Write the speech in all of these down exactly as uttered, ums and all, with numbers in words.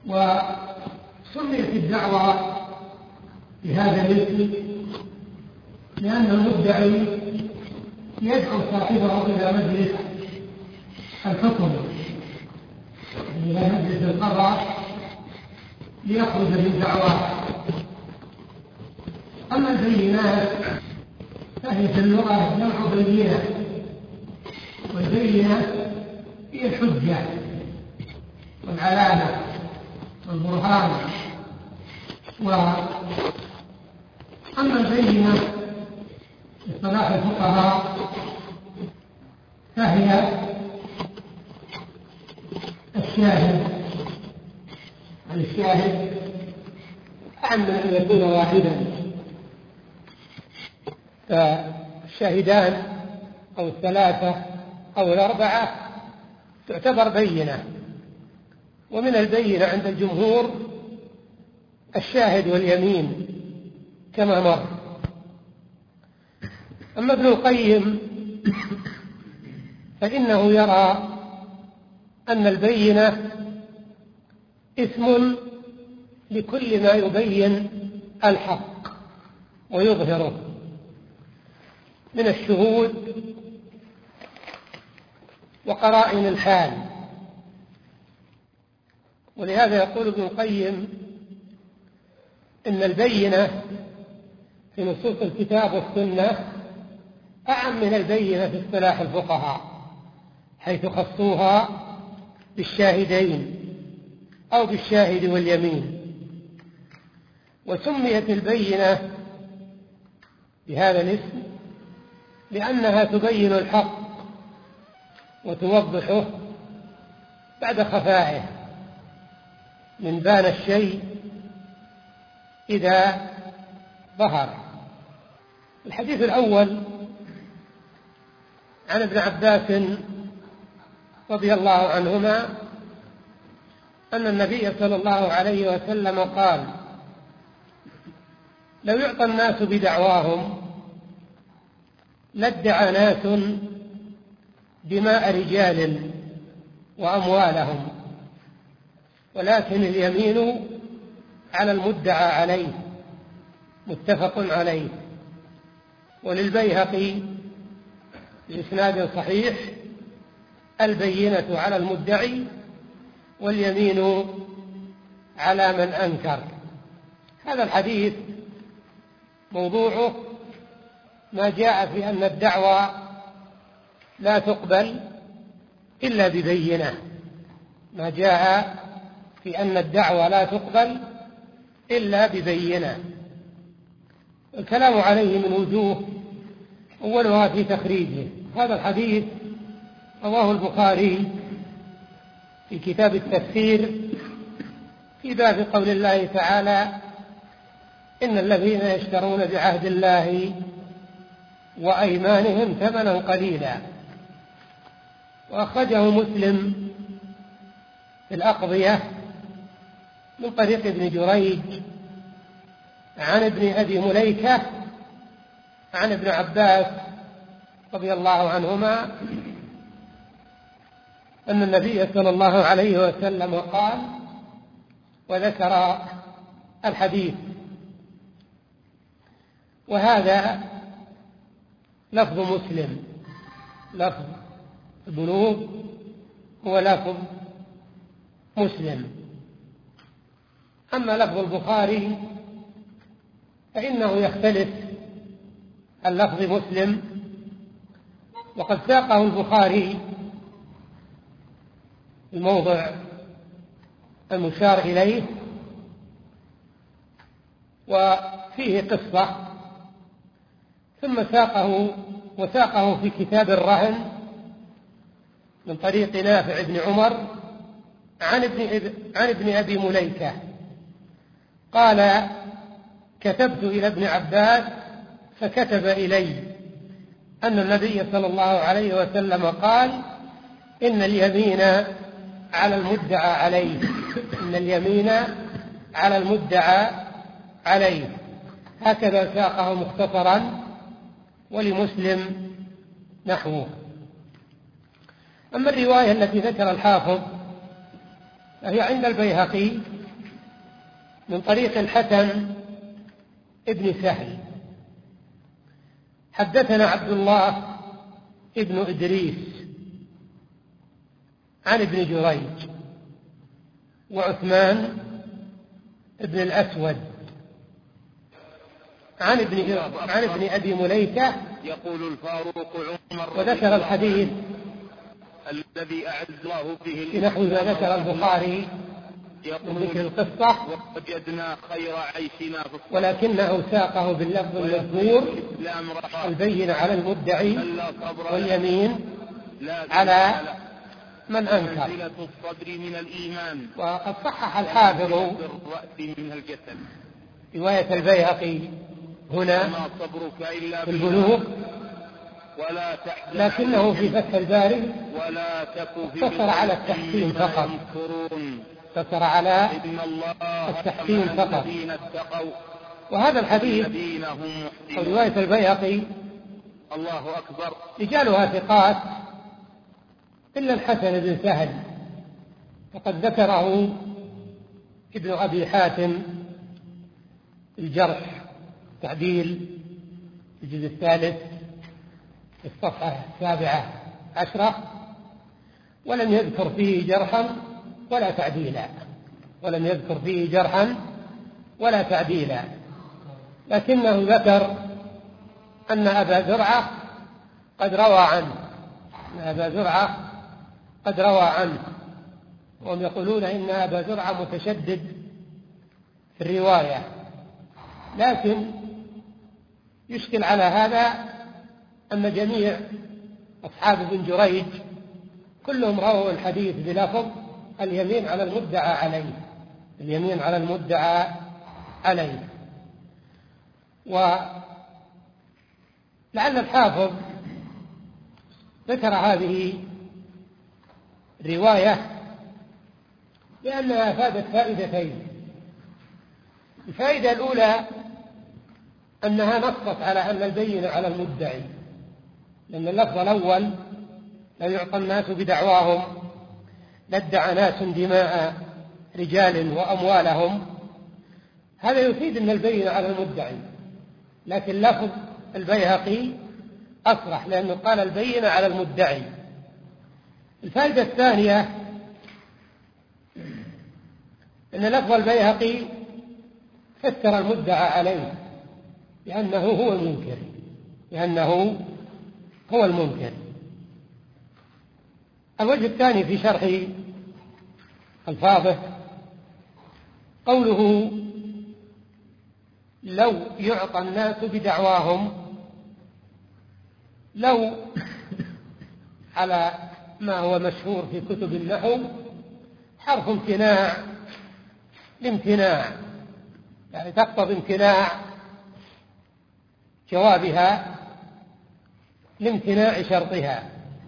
وسميت الدعوة بهذا الاسم لأن المدعي يدعو صاحبه إلى مجلس الحكم، إلى مجلس القضاء ليخرج بالدعوات. أما البينات فهي في اللغة جمع بينة، والبينة هي الحجة والعلامة والبرهان. وأما البينة في اصطلاح الفقهاء فهي الشاهد. الشاهد أعم من أن يكون واحدا، فالشاهدان أو الثلاثة أو الأربعة تعتبر بينة. ومن البينة عند الجمهور الشاهد واليمين كما مر. أما ابن القيم فإنه يرى أن البينة اسم لكل ما يبين الحق ويظهره من الشهود وقرائن الحال. ولهذا يقول ابن القيم إن البينة في نصوص الكتاب والسنة أعم من البينة في اصطلاح الفقهاء، حيث خصوها بالشاهدين أو بالشاهد واليمين. وسميت البينة بهذا الاسم لأنها تبين الحق وتوضحه بعد خفائه، من بان الشيء إذا ظهر. الحديث الأول عن ابن عباس رضي الله عنهما أن النبي صلى الله عليه وسلم قال: لو يعطى الناس بدعواهم لادعى ناس دماء رجال وأموالهم، ولكن اليمين على المدعى عليه. متفق عليه. وللبيهقي بإسناد صحيح: البينة على المدعي واليمين على من أنكر. هذا الحديث موضوعه ما جاء في أن الدعوة لا تقبل إلا ببينة، ما جاء في أن الدعوة لا تقبل إلا ببينة. الكلام عليه من وجوه، أولها في تخريجه. هذا الحديث رواه البخاري في كتاب التفسير في باب قول الله تعالى: إن الذين يشترون بعهد الله وأيمانهم ثمنا قليلا. وأخرجه مسلم في الأقضية من طريق ابن جريج عن ابن أبي مليكة عن ابن عباس رضي الله عنهما أن النبي صلى الله عليه وسلم قال، وذكر الحديث. وهذا لفظ مسلم، لفظ البلوغ هو لفظ مسلم. أما لفظ البخاري فإنه يختلف عن لفظ مسلم، وقد ساقه البخاري الموضع المشار إليه وفيه قصة، ثم ساقه وساقه في كتاب الرهن من طريق نافع بن عمر عن ابن, عن ابن أبي مليكة قال: كتبت إلى ابن عباس فكتب إلي أن النبي صلى الله عليه وسلم قال: إن اليمين على المدعى عليه، إن اليمين على المدعى عليه. هكذا ساقه مختصرا، ولمسلم نحوه. أما الرواية التي ذكر الحافظ فهي عند البيهقي من طريق الحسن ابن سهل حدثنا عبد الله ابن إدريس عن ابن جريج وعثمان ابن الأسود عن ابن عن ابن أبي مليكة يقول الفاروق عمر وذكر الحديث الذي أعز الله به في نحو ما ذكر البخاري من ذكر القصة، وجدنا خير عيشنا في ولكنه ساقه باللفظ المذكور: البينة على المدعي واليمين على من أنكر. وقد صحح الحافظ رواية البيهقي هنا في البلوغ، لكنه في فتح الباري اقتصر على التحسين فقط اقتصر على التحسين فقط. وهذا الحديث أو رواية البيهقي الله أكبر رجالها ثقات إلا الحسن بن سهل، فقد ذكره ابن أبي حاتم الجرح تعديل الجزء الثالث في الصفحة السابعة عشرة، ولم يذكر فيه جرحا ولا تعديلا ولم يذكر فيه جرحا ولا تعديلا لكنه ذكر أن أبا زرعة قد روى عنه أن أبا زرعة قد روى عنه وهم يقولون إن أبا زرعة متشدد في الرواية، لكن يشكل على هذا أن جميع أصحاب ابن جريج كلهم رووا الحديث بلفظ اليمين على المدعى عليه اليمين على المدعى عليه. ولعل الحافظ ذكر هذه الرواية لأنها أفادت فائدتين. الفائدة الأولى أنها نصت على أن البينة على المدعي، لأن اللفظ الأول: لو يعطى الناس بدعواهم لادعى ناس دماء رجال وأموالهم، هذا يفيد أن البينة على المدعي، لكن لفظ البيهقي أصرح لأنه قال البينة على المدعي. الفائدة الثانية أن لفظ البيهقي فسر المدعى عليه لأنه هو المنكر لأنه هو المنكر. الوجه الثاني في شرح ألفاظه قوله: لو يعطى الناس بدعواهم، لو على ما هو مشهور في كتب النحو حرف امتناع لامتناع، يعني تقتضي امتناع جوابها لامتناع شرطها.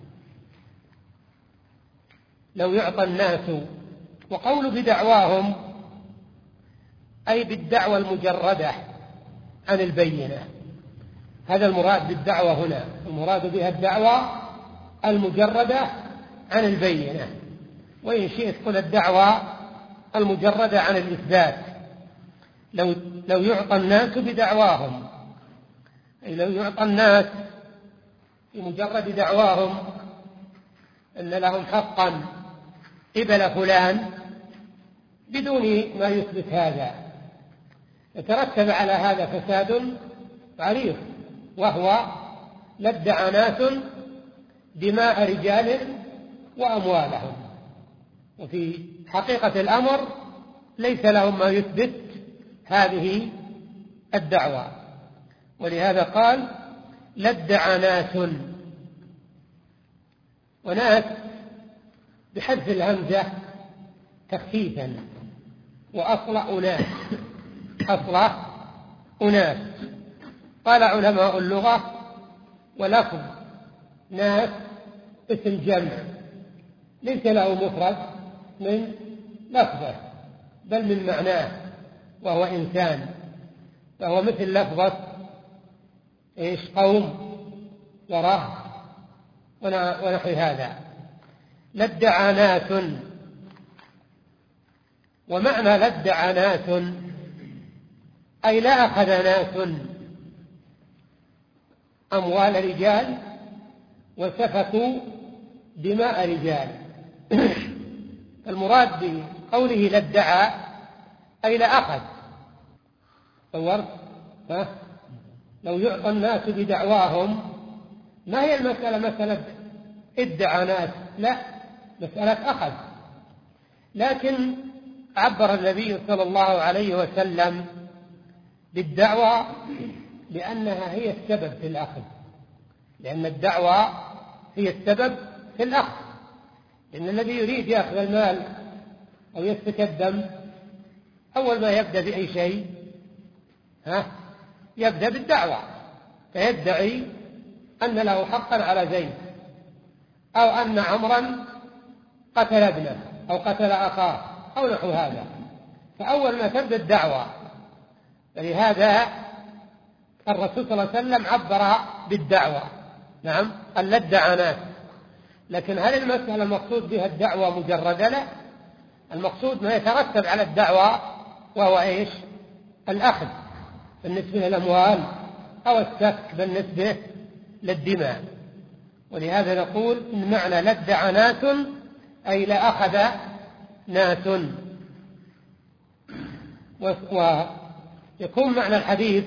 لو يعطى الناس، وقول بدعواهم أي بالدعوة المجردة عن البينة، هذا المراد بالدعوة هنا، المراد بها الدعوة المجردة عن البينة، وإن شئت قل الدعوة المجردة عن الإثبات. لو, لو يعطى الناس بدعواهم، أي لو يعطى الناس بمجرد دعواهم أن لهم حقا قبل فلان بدون ما يثبت هذا، يترتب على هذا فساد عريض، وهو لادعى ناس دماء رجال وأموالهم، وفي حقيقة الأمر ليس لهم ما يثبت هذه الدعوة، ولهذا قال لادعى ناس، وناس بحذف الهمزة تخفيفا، وأصل أناس أصل أناس. قال علماء اللغة: ولفظ ناس اسم جمع ليس له مفرد من لفظه بل من معناه، وهو إنسان، فهو مثل لفظة إيش قوم ورهب ونحو هذا. لادعى ناس، ومعنى لادعى ناس أي لا أخذ ناس أموال رجال وسفكوا دماء رجال. المراد بقوله لا ادعى أي لا أخذ. صورت؟ ها؟ لو يعطى الناس بدعواهم ما هي المسألة مسألة ادعى ناس، لا، مسألة أخذ. لكن عبر النبي صلى الله عليه وسلم بالدعوى لأنها هي السبب في الأخذ، لأن الدعوى هي السبب في الأخذ. لأن الذي يريد يأخذ المال أو يسفك الدم أول ما يبدأ بأي شيء ها يبدأ بالدعوة، فيدعي أن له حقا على زيد، أو أن عمرا قتل ابنه أو قتل أخاه أو نحو هذا، فأول ما تبدأ الدعوة. فلهذا الرسول صلى الله عليه وسلم عبر بالدعوة، نعم، أن لا ادعى ناس. لكن هل المسألة المقصود بها الدعوة مجردة؟ لا، المقصود ما يترتب على الدعوة وهو إيش؟ الأخذ بالنسبة للأموال أو السفك بالنسبة للدماء. ولهذا نقول إن معنى لا ادعى ناس أي لا أخذ ناس. ويكون معنى الحديث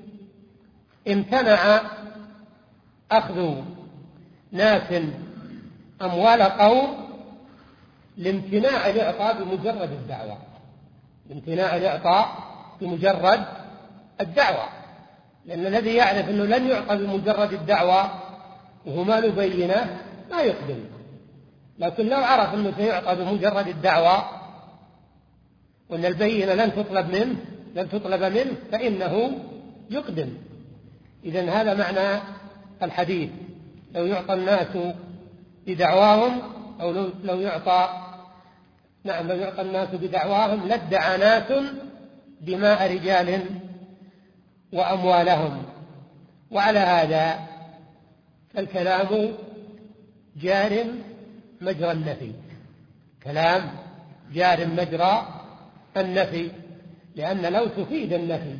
امتنع أخذ ناس أموال قوم لامتناع الإعطاء بمجرد الدعوة، لامتناع الإعطاء بمجرد الدعوة. لأن الذي يعرف أنه لن يعطى بمجرد الدعوة وهو ما له بينة لا يقدم. لكن لو عرف أنه سيعطى بمجرد الدعوة وأن البينة لن تطلب منه لن تطلب منه فإنه يقدم. إذن هذا معنى الحديث. لو يعطى الناس بدعواهم أو لو يعطى نعم لو يعطى الناس بدعواهم لادعى ناس دماء رجال وأموالهم. وعلى هذا الكلام جار مجرى النفي، كلام جار مجرى النفي، لأن لو تفيد النفي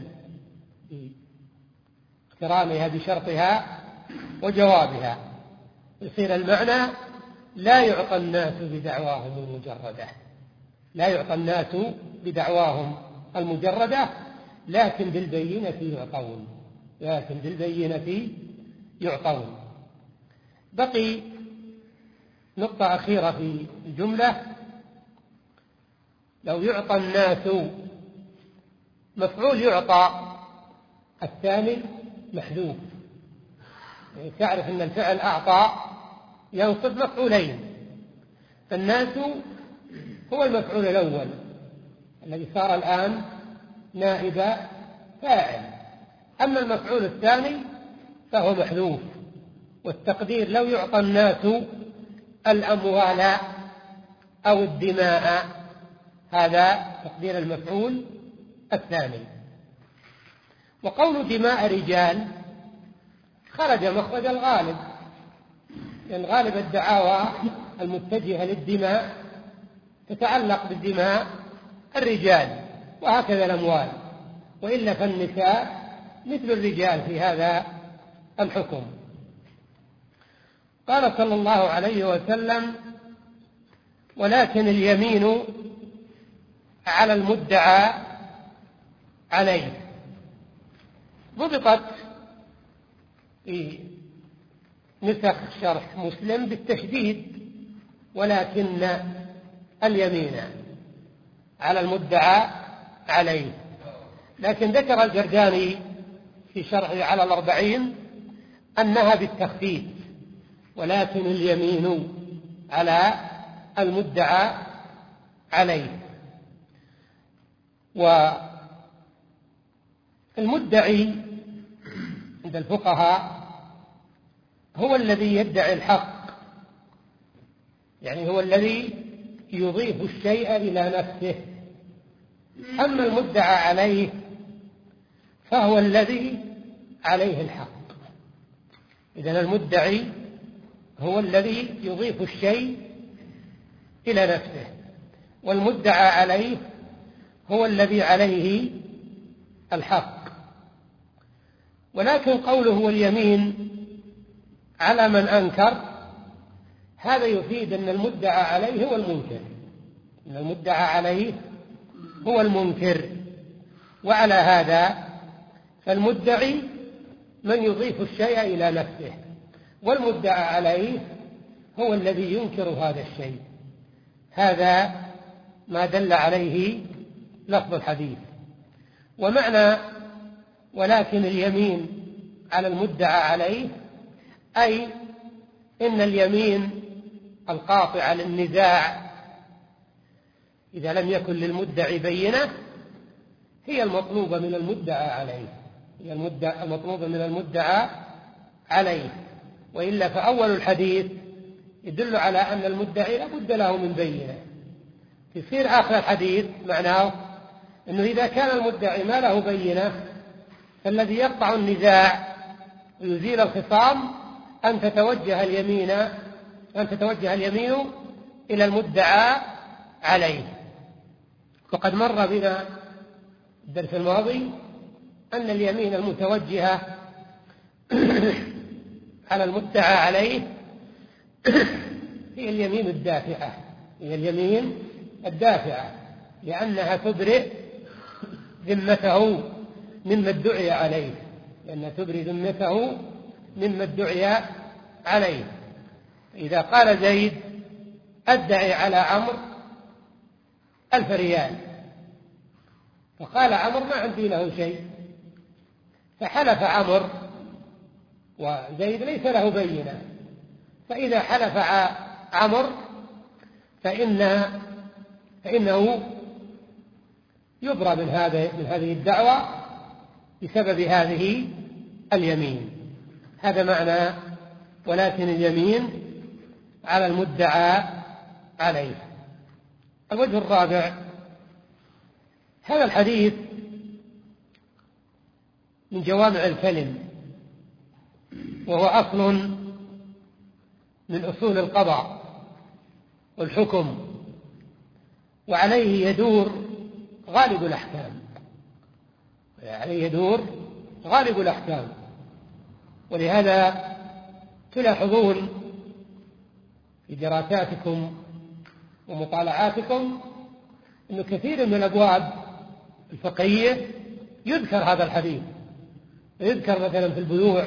اقترانها بشرطها وجوابها يصير المعنى لا يعطى الناس بدعواهم المجردة، لا يعطى الناس بدعواهم المجردة، لكن بالبينة يعطون، لكن بالبينة يعطون. بقي نقطة أخيرة في الجملة. لو يعطى الناس مفعول يعطى الثاني محذوف، يعني تعرف أن الفعل أعطى ينصب مفعولين، فالناس هو المفعول الأول الذي صار الآن نائب فاعل، أما المفعول الثاني فهو محذوف. والتقدير لو يعطى الناس الأموال أو الدماء، هذا تقدير المفعول الثاني. وقول دماء رجال خرج مخرج الغالب، لأن غالب الدعاوى المتجهة للدماء تتعلق بالدماء الرجال، وهكذا الأموال، وإلا فالنساء مثل الرجال في هذا الحكم. قال صلى الله عليه وسلم: ولكن اليمين على المدعى عليه. ضبطت في نسخ شرح مسلم بالتشديد: ولكن اليمين على المدعى عليه. لكن ذكر الجرجاني في شرحه على الأربعين أنها بالتخفيف: ولكن اليمين على المدعى عليه. والمدعي عند الفقهاء هو الذي يدعي الحق، يعني هو الذي يضيف الشيء إلى نفسه. أما المدعى عليه فهو الذي عليه الحق. إذن المدعي هو الذي يضيف الشيء إلى نفسه، والمدعى عليه هو الذي عليه الحق. ولكن قوله واليمين على من أنكر هذا يفيد أن المدعى عليه هو المنكر، أن المدعى عليه هو المنكر. وعلى هذا فالمدعي من يضيف الشيء إلى نفسه، والمدعى عليه هو الذي ينكر هذا الشيء. هذا ما دل عليه لفظ الحديث. ومعنى ولكن اليمين على المدعى عليه أي إن اليمين القاطعة للنزاع إذا لم يكن للمدعي بينة هي المطلوبة من المدعى عليه، هي المطلوبة من المدعى عليه. وإلا فأول الحديث يدل على أن المدعي لا بد له من بينة. يصير آخر الحديث معناه أنه إذا كان المدعي ما له بينة فالذي يقطع النزاع ويزيل الخصام أن تتوجه اليمين أن تتوجه اليمين إلى المدعى عليه. وقد مر بنا الدرس الماضي أن اليمين المتوجهة على المدعى عليه هي اليمين الدافعة، هي اليمين الدافعة لأنها تبرئ ذمته مما ادعي عليه، لأنها تبرئ ذمته مما ادعي عليه. إذا قال زيد أدعي على عمرو ألف ريال، فقال عمرو ما عندي له شيء، فحلف عمرو وزيد ليس له بينة، فإذا حلف عمرو فإن فإنه يبرى من هذا من هذه الدعوة بسبب هذه اليمين. هذا معنى ولكن اليمين على المدعى عليه. الوجه الرابع، هذا الحديث من جوامع الكلم، وهو أصل من أصول القضاء والحكم، وعليه يدور غالب الأحكام، عليه يدور غالب الأحكام. ولهذا تلاحظون في دراساتكم ومطالعاتكم أن كثير من الأبواب الفقهية يذكر هذا الحديث، يذكر مثلا في البيوع.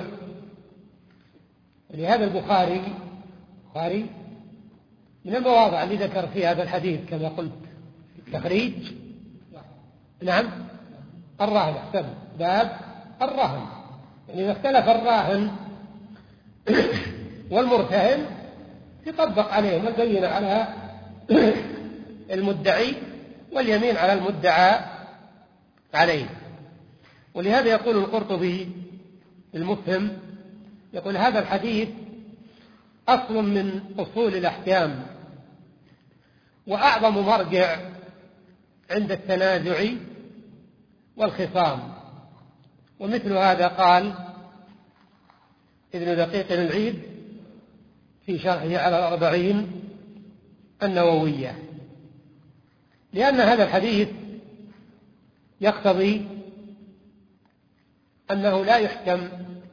ولهذا البخاري البخاري من المواضع اللي ذكر فيها هذا الحديث كما قلت التخريج، نعم الرهن، احسن، باب الرهن. يعني إذا اختلف الراهن والمرتهن يطبق عليهم البينة على المدعي واليمين على المدعى عليه. ولهذا يقول القرطبي المفهم، يقول هذا الحديث أصل من أصول الأحكام وأعظم مرجع عند التنازع والخصام. ومثل هذا قال ابن دقيق العيد في شرحه على الأربعين النووية، لأن هذا الحديث يقتضي أنه لا يحكم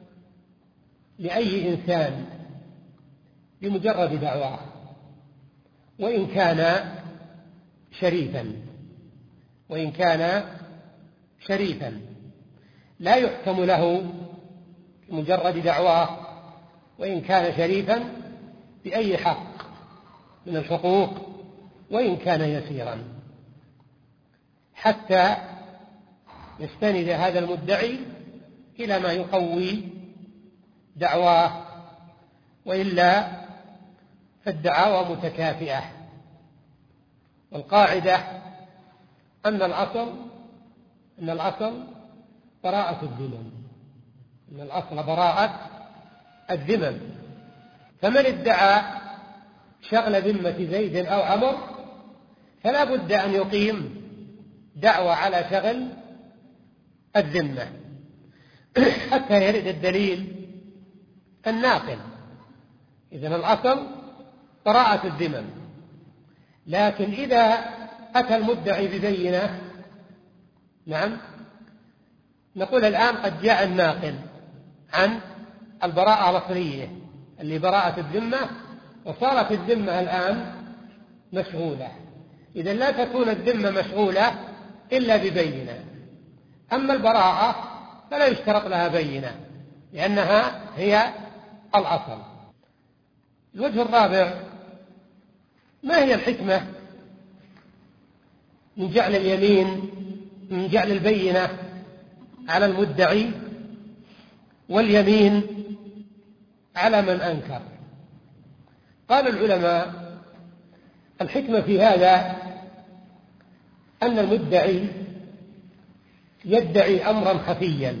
لأي إنسان بمجرد دعواه وإن كان شريفا، وإن كان شريفا لا يحكم له بمجرد دعواه وإن كان شريفا بأي حق من الحقوق وإن كان يسيرا، حتى يستند هذا المدعي إلى ما يقوي دعواه، وإلا فالدعاوى متكافئة. والقاعدة أن الأصل أن الأصل براءة الذمم، أن الأصل براءة الذمم. فمن ادعى شغل ذمة زيد أو عمر فلا بد أن يقيم دعوة على شغل الذمة حتى يرد الدليل الناقل. إذن الأصل براءة الذمم، لكن إذا أتى المدعي ببينة نعم نقول الآن قد جاء الناقل عن البراءة الأصلية اللي براءة الذمة، وصارت الذمة الآن مشغولة. إذا لا تكون الذمة مشغولة إلا ببينة. أما البراءة فلا يشترط لها بينة لأنها هي الأصل. الوجه الرابع: ما هي الحكمة من جعل اليمين من جعل البينة على المدعي واليمين على من أنكر؟ قال العلماء: الحكمة في هذا أن المدعي يدعي أمرا خفيا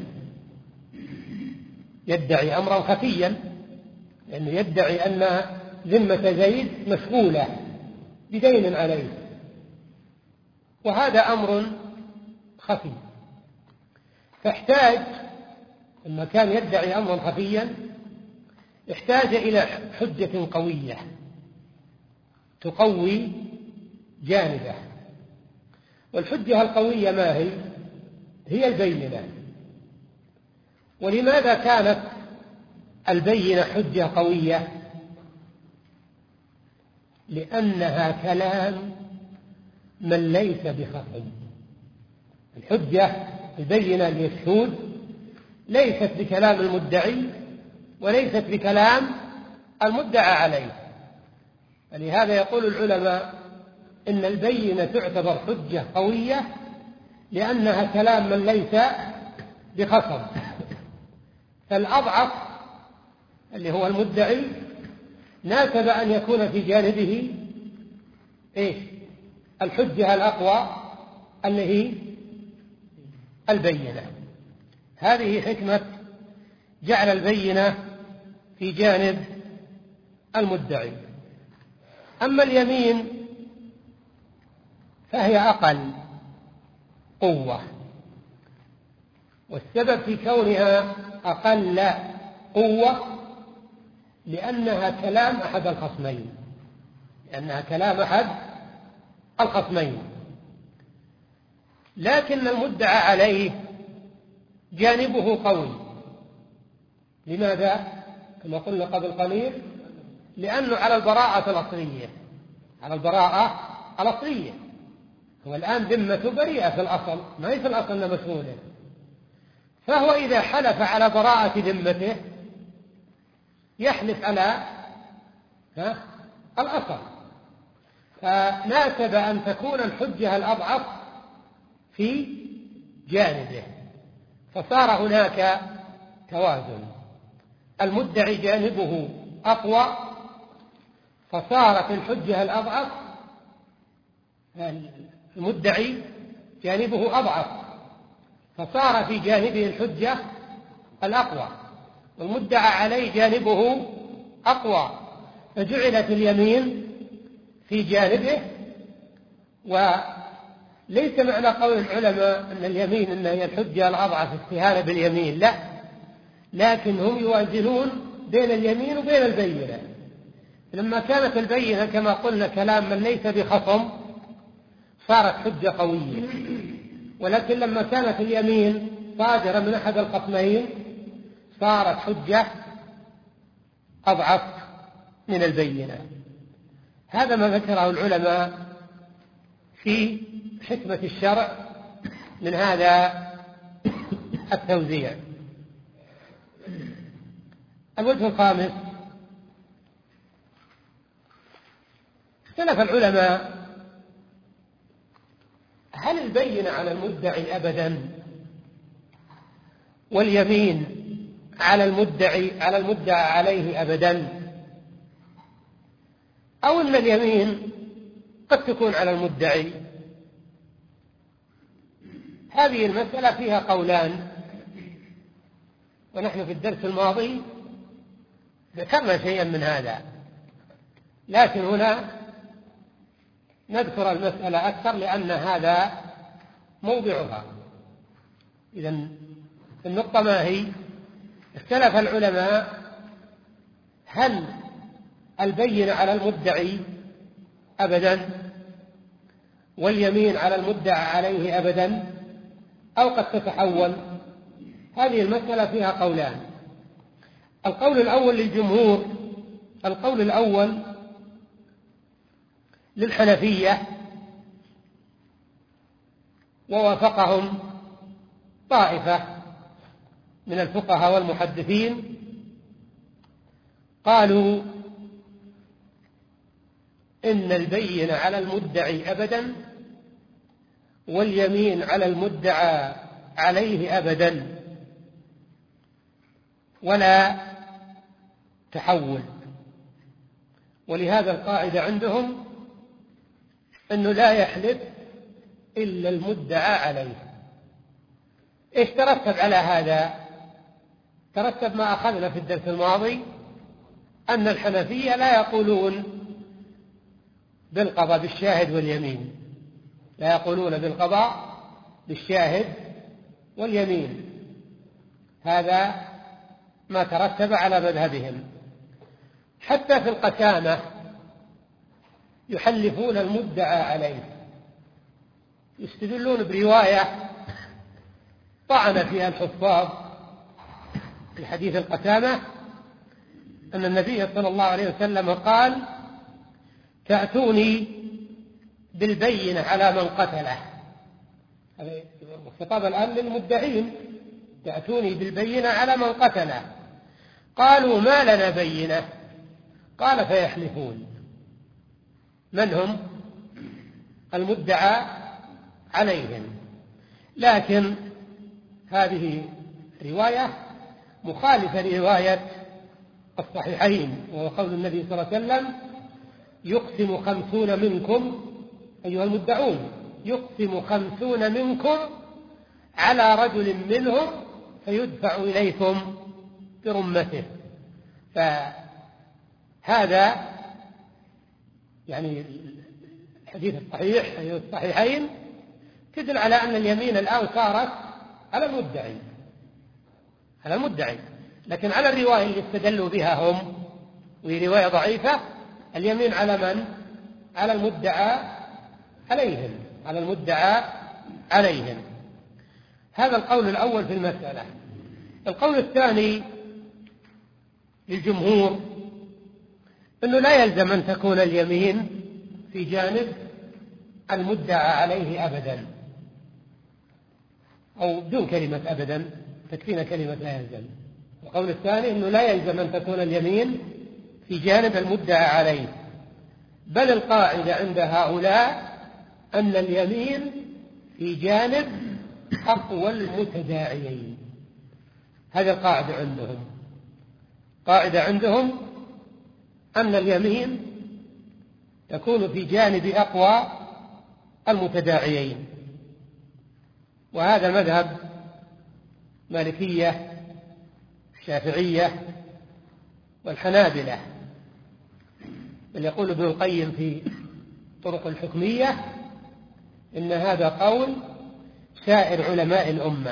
يدعي أمرا خفيا لأنه يدعي أن ذمة زيد مشغولة بدين عليه، وهذا أمر خفي. فاحتاج لما كان يدعي أمرا خفيا احتاج إلى حجة قوية تقوي جانبه. والحجة القوية ما هي؟ هي البينة. ولماذا كانت البينة حجة قوية؟ لأنها كلام من ليس بخصم. الحجة البينة للشهود ليست بكلام المدعي وليست بكلام المدعى عليه. فلهذا يقول العلماء إن البينة تعتبر حجة قوية لأنها كلام من ليس بخصم. فالأضعف اللي هو المدعي ناسب أن يكون في جانبه إيش؟ الحجة الأقوى اللي هي البينة. هذه حكمة جعل البينة في جانب المدعي. أما اليمين فهي أقل قوة، والسبب في كونها أقل قوة لأنها كلام أحد الخصمين لأنها كلام أحد الخصمين لكن المدعى عليه جانبه قوي. لماذا؟ كما قلنا قبل قليل، لأنه على البراءة الأصلية على البراءة الأصلية هو الآن ذمته بريئة في الأصل، ما هي في الأصل أنها مسؤولة. فهو إذا حلف على براءة ذمته يحلف على ها الأصل، فناسب أن تكون الحجة الأضعف في جانبه، فصار هناك توازن. المدعي جانبه أقوى فصارت الحجة الأضعف، المدعي جانبه أضعف فصار في جانبه الحجة الأقوى، والمدعى عليه جانبه أقوى فجعلت اليمين في جانبه. وليس معنى قول العلماء أن اليمين أن هي الحجة الأضعف استهانة باليمين، لا، لكن هم يوازنون بين اليمين وبين البينة. لما كانت البينة كما قلنا كلام من ليس بخصم صارت حجة قوية، ولكن لما كانت اليمين صادرة من أحد الخصمين صارت حجة أضعف من البينة. هذا ما ذكره العلماء في حكمة الشرع من هذا التوزيع. الوجه الخامس: اختلف العلماء هل البينة على المدعي أبدا واليمين على المدعي على المدعى عليه أبدا، أو أن اليمين قد تكون على المدعي. هذه المسألة فيها قولان، ونحن في الدرس الماضي ذكرنا شيئا من هذا، لكن هنا نذكر المسألة أكثر لأن هذا موضعها. إذن النقطة ما هي؟ اختلف العلماء هل البينة على المدعي أبدا واليمين على المدعى عليه أبدا، أو قد تتحول هذه المسألة فيها قولان. القول الأول للجمهور، القول الأول للحنفية، ووافقهم طائفة من الفقهاء والمحدثين، قالوا إن البين على المدعي أبدا واليمين على المدعى عليه أبدا، ولا تحول. ولهذا القاعدة عندهم أنه لا يحلف إلا المدعى عليه. إيش ترتب على هذا؟ ترتب ما أخذنا في الدرس الماضي، أن الحنفية لا يقولون بالقضاء بالشاهد واليمين، لا يقولون بالقضاء بالشاهد واليمين. هذا ما ترتب على مذهبهم. حتى في القسامة يحلفون المدعى عليه، يستدلون برواية طعن فيها الحفاظ في حديث القسامة، أن النبي صلى الله عليه وسلم قال: تأتوني بالبينة على من قتله. هذا خطاب الآن للمدعين، تأتوني بالبينة على من قتله. قالوا: ما لنا بينة. قال: فيحلفون. من هم؟ المدعى عليهم. لكن هذه رواية مخالفة لرواية الصحيحين، وهو قول النبي صلى الله عليه وسلم: يقسم خمسون منكم أيها المدعون، يقسم خمسون منكم على رجل منهم فيدفع إليكم برمته. فهذا يعني الحديث الصحيح أي الصحيحين تدل على أن اليمين الآن صارت على المدعي، على المدعي. لكن على الرواية اللي استدلوا بها هم، وهي رواية ضعيفة، اليمين على من؟ على المدعى عليهم، على المدعى عليهم. هذا القول الأول في المسألة. القول الثاني للجمهور أنه لا يلزم أن تكون اليمين في جانب المدعى عليه أبدا، أو بدون كلمة أبدا، تكفينا كلمة لا يلزم. القول الثاني أنه لا يلزم أن تكون اليمين في جانب المدعى عليه، بل القاعدة عند هؤلاء أن اليمين في جانب أقوى المتداعيين. هذه القاعدة عندهم. قاعدة عندهم أن اليمين تكون في جانب أقوى المتداعيين، وهذا مذهب مالكية، الشافعية، والحنابلة. بل يقول ابن القيم في طرق الحكمية إن هذا قول سائر علماء الأمة،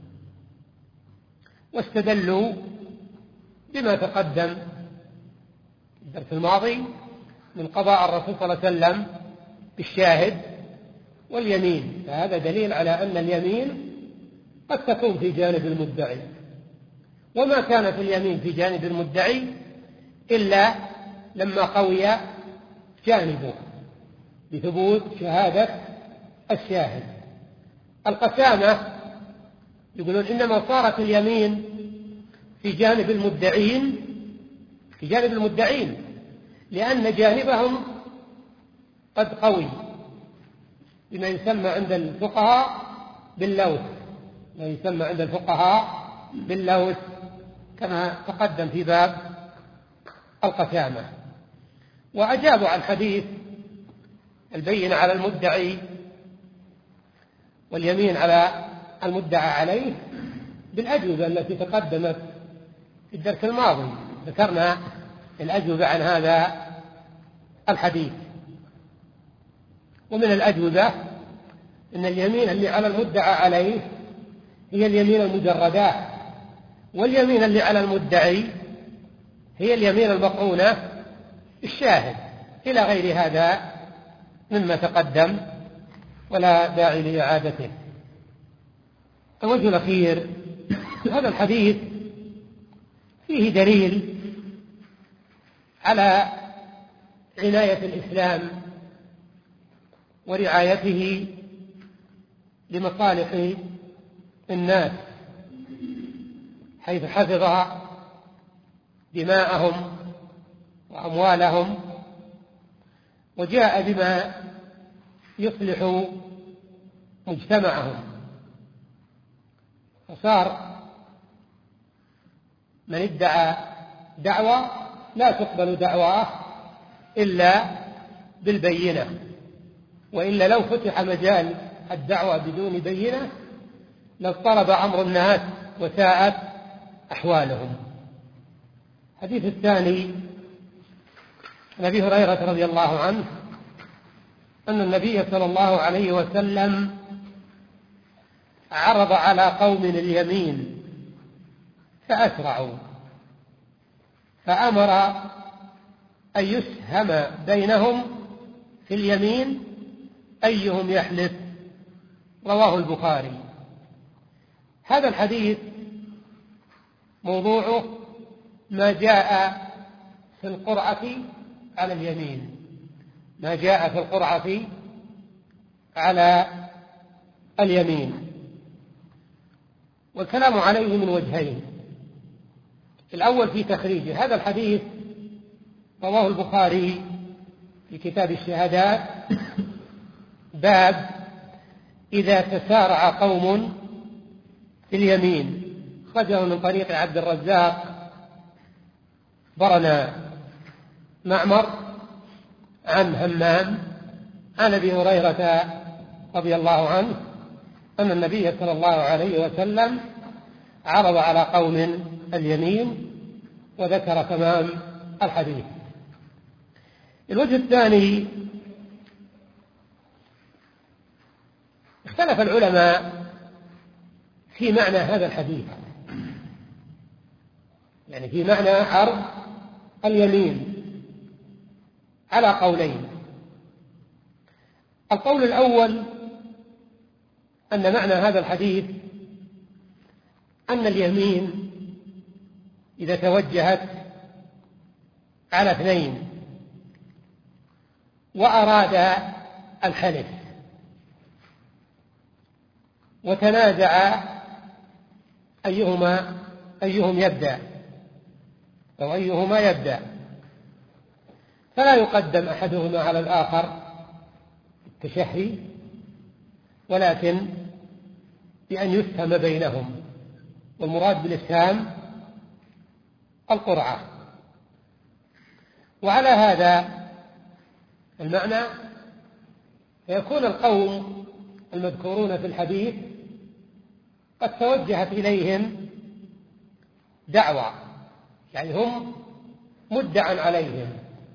واستدلوا بما تقدم في الدرس الماضي من قضاء الرسول صلى الله عليه وسلم بالشاهد واليمين. فهذا دليل على أن اليمين قد تكون في جانب المدعي، وما كانت اليمين في جانب المدعي إلا لما قوي جانبه بثبوت شهادة الشاهد. القسامة يقولون إنما صارت اليمين في جانب المدعين، في جانب المدعين لأن جانبهم قد قوي، بما يسمى عند الفقهاء باللوث، ما يسمى عند الفقهاء باللوث كما تقدم في باب القسامة. وأجابوا عن حديث البينة على المدعي واليمين على المدعى عليه بالأجوبة التي تقدمت في الدرس الماضي. ذكرنا الأجوبة عن هذا الحديث. ومن الأجوبة أن اليمين اللي على المدعى عليه هي اليمين المجردة، واليمين اللي على المدعي هي اليمين المقرونة بالشاهد، إلى غير هذا مما تقدم ولا داعي لإعادته. الوجه الأخير هذا الحديث فيه دليل على عناية الإسلام ورعايته لمصالح الناس، حيث حفظ دماءهم وأموالهم وجاء بما يصلح مجتمعهم. فصار من ادعى دعوة لا تقبل دعواه إلا بالبينة، وإلا لو فتح مجال الدعوة بدون بينة لاضطرب أمر الناس وساءت أحوالهم. الحديث الثاني عن أبي هريرة رضي الله عنه أن النبي صلى الله عليه وسلم عرض على قوم اليمين فأسرعوا، فأمر أن يسهم بينهم في اليمين أيهم يحلف. رواه البخاري. هذا الحديث موضوعه ما جاء في القرعة على اليمين، ما جاء في القرعة على اليمين، والكلام عليه من وجهين. الأول في تخريجه. هذا الحديث رواه البخاري في كتاب الشهادات، باب إذا تسارع قوم في اليمين، خرجه من طريق عبد الرزاق برنا معمر عن همام عن أبي هريرة رضي الله عنه أن النبي صلى الله عليه وسلم عرض على قوم اليمين، وذكر تمام الحديث. الوجه الثاني، اختلف العلماء في معنى هذا الحديث، يعني في معنى عرض اليمين على قولين. القول الأول أن معنى هذا الحديث أن اليمين إذا توجهت على اثنين وأراد الحلف وتنازع أيهما أيهم يبدأ أو أيهما يبدأ، فلا يقدم أحدهما على الآخر التشهي، ولكن بأن يسهم بينهم، والمراد بالإسهام القرعة. وعلى هذا المعنى فيكون القوم المذكورون في الحديث قد توجهت إليهم دعوة، يعني هم مدعى عليهم،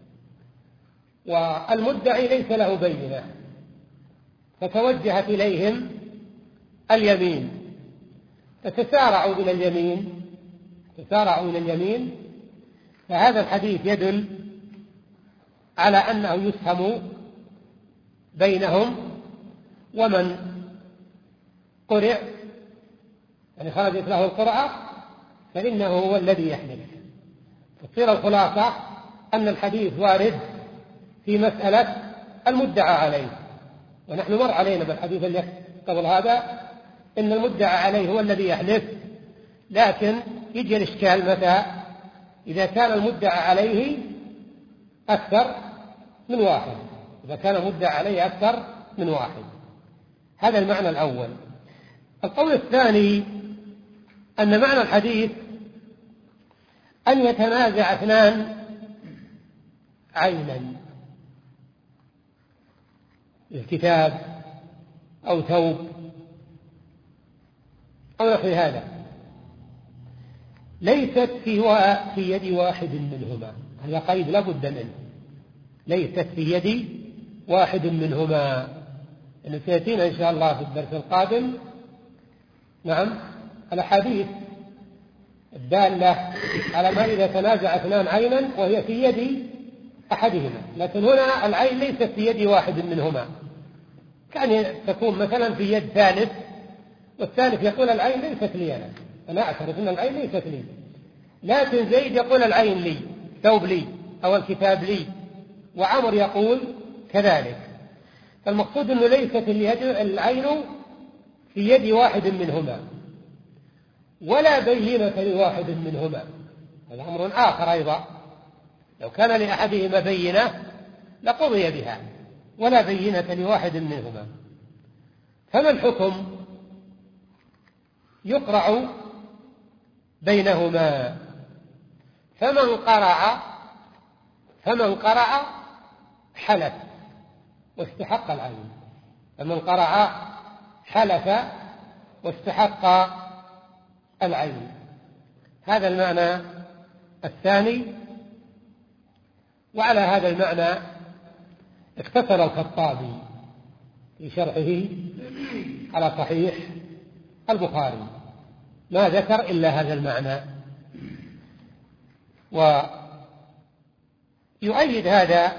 والمدعي ليس له بينة، فتوجهت إليهم اليمين، فتسارعوا إلى اليمين تسارعوا إلى اليمين فهذا الحديث يدل على أنه يسهم بينهم، ومن قرع يعني خرجت له القرعة فإنه هو الذي يحلف. تصير الخلاصة أن الحديث وارد في مسألة المدعى عليه، ونحن مر علينا بالحديث اللي قبل هذا إن المدعى عليه هو الذي يحلف، لكن يجي الإشكال متى؟ إذا كان المدعى عليه أكثر من واحد، إذا كان المدعى عليه أكثر من واحد. هذا المعنى الأول. القول الثاني أن معنى الحديث أن يتنازع اثنان عينا، الكتاب أو ثوب أو نحو هذا، ليست في في يد واحد منهما. هذا قيد لا بد منه، ليست في يد واحد منهما، إنه سيأتينا إن شاء الله في الدرس القادم نعم الأحاديث الدالة على ما إذا تنازع اثنان عينا وهي في يد أحدهما، لكن هنا العين ليست في يد واحد منهما، كان تكون مثلا في يد ثالث، والثالث يقول العين ليست لي أنا، أنا أعترف أن العين ليست لي، لكن زيد يقول العين لي، ثوب لي أو الكتاب لي، وعمر يقول كذلك. فالمقصود أنه ليست اليد العين في يد واحد منهما ولا بينة لواحد منهما، هذا أمر آخر أيضا. لو كان لأحدهما بينة لقضي بها، ولا بينة لواحد منهما. فما الحكم؟ يقرع بينهما، فمن قرع فمن قرع حلف واستحق العين، فمن قرع حلف واستحق العين. هذا المعنى الثاني. وعلى هذا المعنى اقتصر الخطابي في شرحه على صحيح البخاري، ما ذكر إلا هذا المعنى. ويؤيد هذا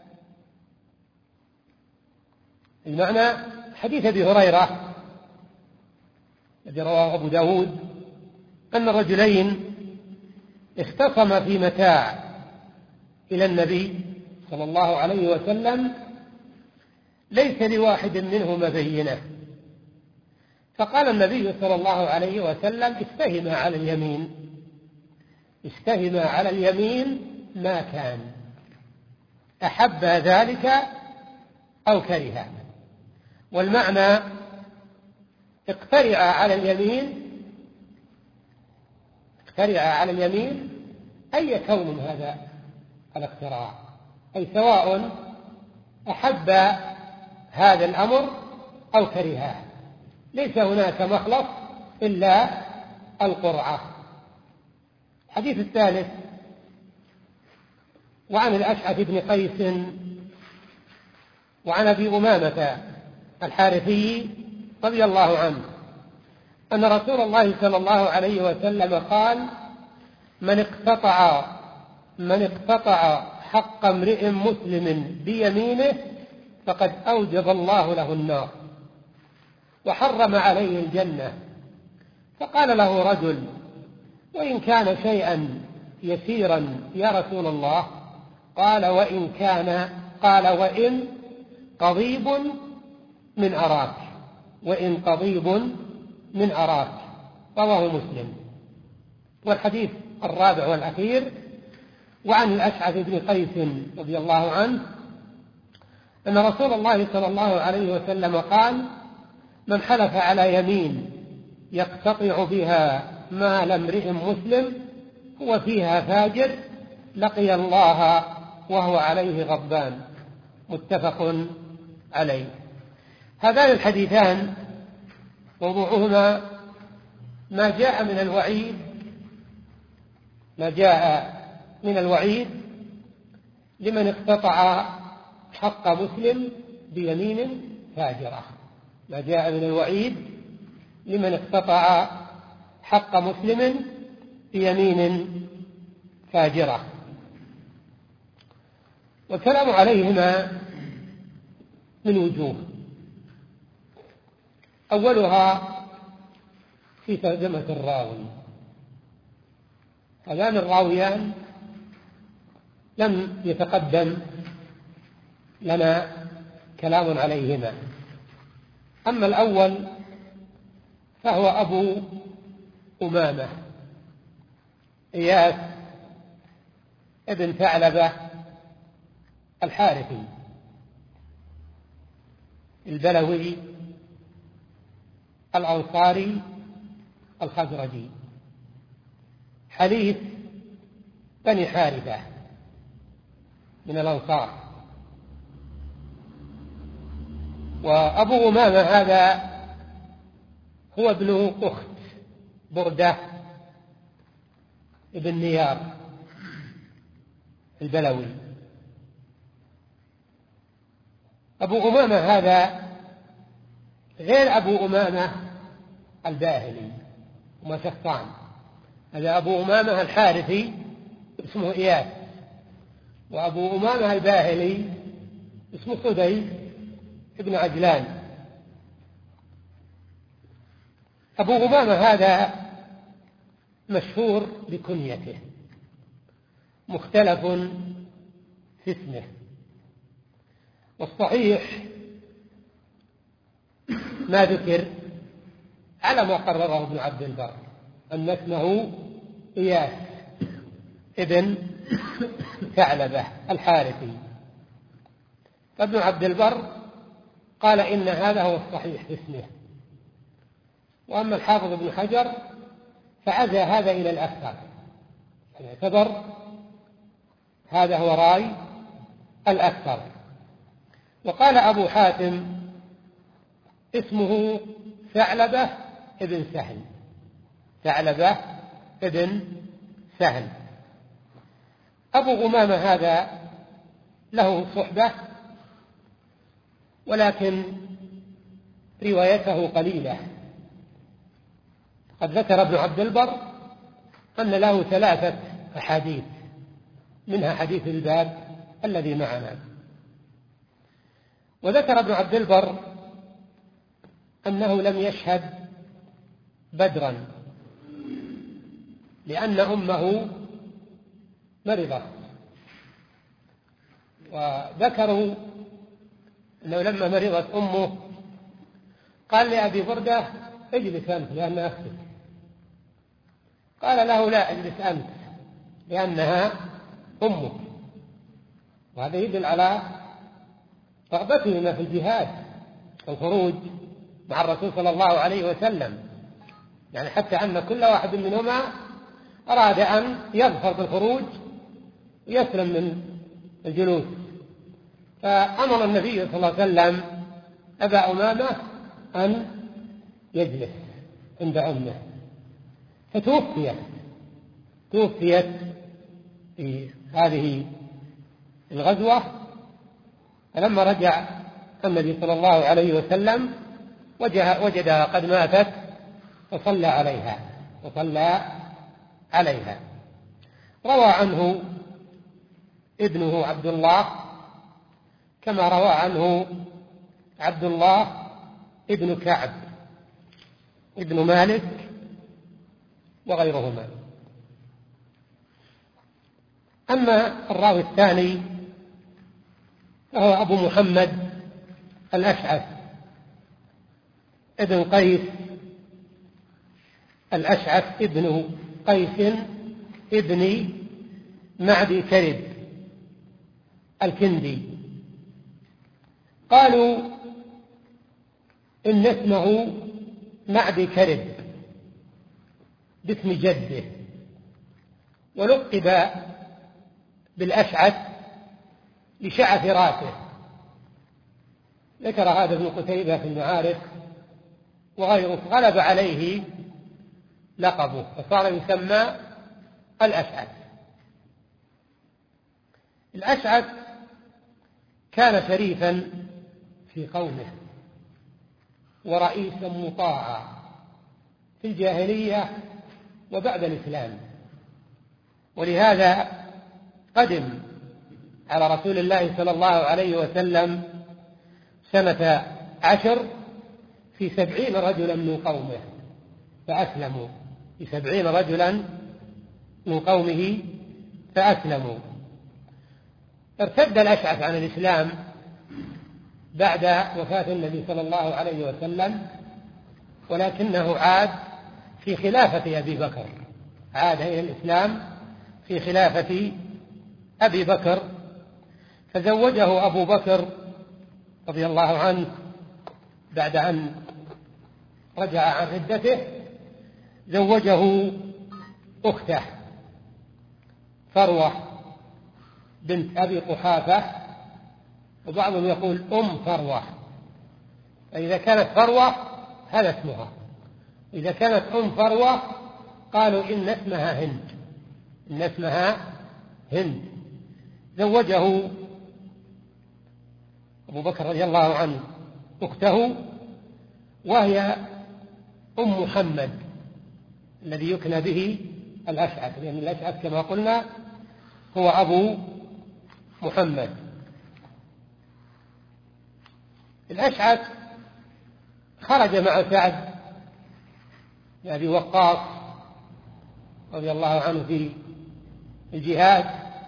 المعنى حديث أبي هريرة الذي رواه أبو داود أن رجلين اختصما في متاع إلى النبي صلى الله عليه وسلم ليس لواحد منهما بينة، فقال النبي صلى الله عليه وسلم استهما على اليمين، استهما على اليمين ما كان، أحب ذلك أو كره. والمعنى اقترع على اليمين، اقترع على اليمين أي كون هذا الاقتراع، أي سواء أحب هذا الأمر أو كرهه، ليس هناك مخلص إلا القرعة. الحديث الثالث وعن الأشعث بن قيس وعن أبي أمامة الحارثي رضي الله عنه أن رسول الله صلى الله عليه وسلم قال من اقتطع من اقتطع حق امرئ مسلم بيمينه فقد أوجب الله له النار وحرم عليه الجنة. فقال له رجل وإن كان شيئا يسيرا يا رسول الله؟ قال وإن كان قال وإن قضيب من أراك، وإن قضيب من أراك. رواه مسلم. والحديث الرابع والأخير وعن الأشعث بن قيس رضي الله عنه أن رسول الله صلى الله عليه وسلم قال من حلف على يمين يقتطع بها مال امرئ مسلم هو فيها فاجر لقي الله وهو عليه غضبان. متفق عليه. هذان الحديثان موضوعهما ما جاء من الوعيد ما جاء من الوعيد لمن اقتطع حق مسلم بيمين فاجرة، ما جاء من الوعيد لمن اقتطع حق مسلم بيمين فاجرة. والكلام عليهما من وجوه، أولها في ترجمة الراوي. هذان الراويان لم يتقدم لنا كلام عليهما. أما الأول فهو أبو أمامة إياس ابن ثعلبة الحارثي البلوي الأنصاري الخزرجي حليف بني حارثة من الأنصار. وأبو أمامة هذا هو ابن أخت بردة ابن نيار البلوي. أبو أمامة هذا غير أبو أمامة الباهلي، هما شخصان. هذا أبو أمامة الحارثي اسمه إياس، وأبو أمامة الباهلي اسمه صدي ابن عجلان. أبو أمامة هذا مشهور بكنيته، مختلف في اسمه. والصحيح ما ذكر على ما قرره ابن عبد البر أن اسمه إياس ابن ثعلبة الحارثي. فابن عبد البر قال إن هذا هو الصحيح في اسمه. وأما الحافظ ابن حجر فعزى هذا إلى الأكثر، يعني اعتبر هذا هو رأي الأكثر. وقال أبو حاتم اسمه ثعلبة ابن سهل، ثعلبة ابن سهل. أبو أمامة هذا له صحبة، ولكن روايته قليلة. قد ذكر ابن عبد البر أن له ثلاثة أحاديث، منها حديث الباب الذي معنا. وذكر ابن عبد البر أنه لم يشهد بدرا لأن أمه مرضت، وذكروا أنه لما مرضت أمه قال لأبي بردة اجلس أنت لأن أختك، قال له لا اجلس أنت لأنها أمك. وهذا يدل على رغبتهما في الجهاد والخروج مع الرسول صلى الله عليه وسلم، يعني حتى أن كل واحد منهما أراد أن يظفر بالخروج ويسلم من الجلوس. فأمر النبي صلى الله عليه وسلم أبا أمامة أن يجلس عند أمه، فتوفيت توفيت في هذه الغزوة. فلما رجع النبي صلى الله عليه وسلم وجدها قد ماتت فصلى عليها وصلى عليها. روى عنه ابنه عبد الله كما روى عنه عبد الله ابن كعب ابن مالك وغيرهما. أما الراوي الثاني فهو أبو محمد الأشعث ابن قيس الأشعث ابن قيس ابن معدي كرب الكندي. قالوا إن اسمه معدي كرب باسم جده، ولقب بالأشعث لشعث راسه. ذكر هذا ابن قتيبة في المعارف وغيره، غلب عليه لقبه فصار يسمى الأشعث. الأشعث كان شريفا في قومه ورئيسا مطاعا في الجاهلية وبعد الإسلام، ولهذا قدم على رسول الله صلى الله عليه وسلم سنة عشر في سبعين رجلا من قومه فأسلموا، في سبعين رجلا من قومه فأسلموا. ارتد الأشعث عن الإسلام بعد وفاة النبي صلى الله عليه وسلم، ولكنه عاد في خلافة أبي بكر، عاد إلى الإسلام في خلافة أبي بكر، فزوجه أبو بكر رضي الله عنه بعد أن رجع عن ردته، زوجه أخته فروة بنت أبي قحافة، وبعضهم يقول أم فروة. فإذا كانت فروة هذا اسمها، إذا كانت أم فروة قالوا إن اسمها هند، إن اسمها هند. زوجه أبو بكر رضي الله عنه أخته، وهي أم محمد الذي يكنى به الأشعث، لأن الأشعث كما قلنا هو أبو محمد. الأشعث خرج مع سعد بن أبي وقاص رضي الله عنه في الجهاد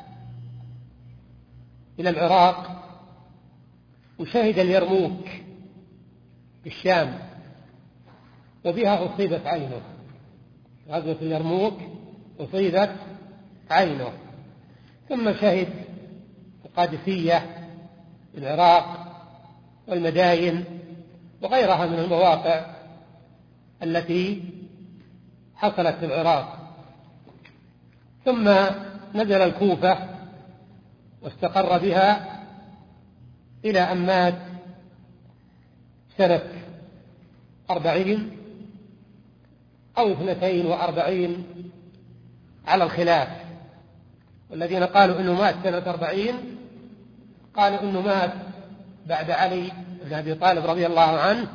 إلى العراق، وشهد اليرموك في الشام، وبها أصيبت عينه. غزوة اليرموك أصيبت عينه. ثم شهد القادسية في العراق والمداين وغيرها من المواقع التي حصلت في العراق. ثم نزل الكوفة واستقر بها إلى أن مات سنة أربعين أو اثنتين وأربعين على الخلاف. والذين قالوا إنه مات سنة أربعين قالوا إنه مات بعد علي بن أبي طالب رضي الله عنه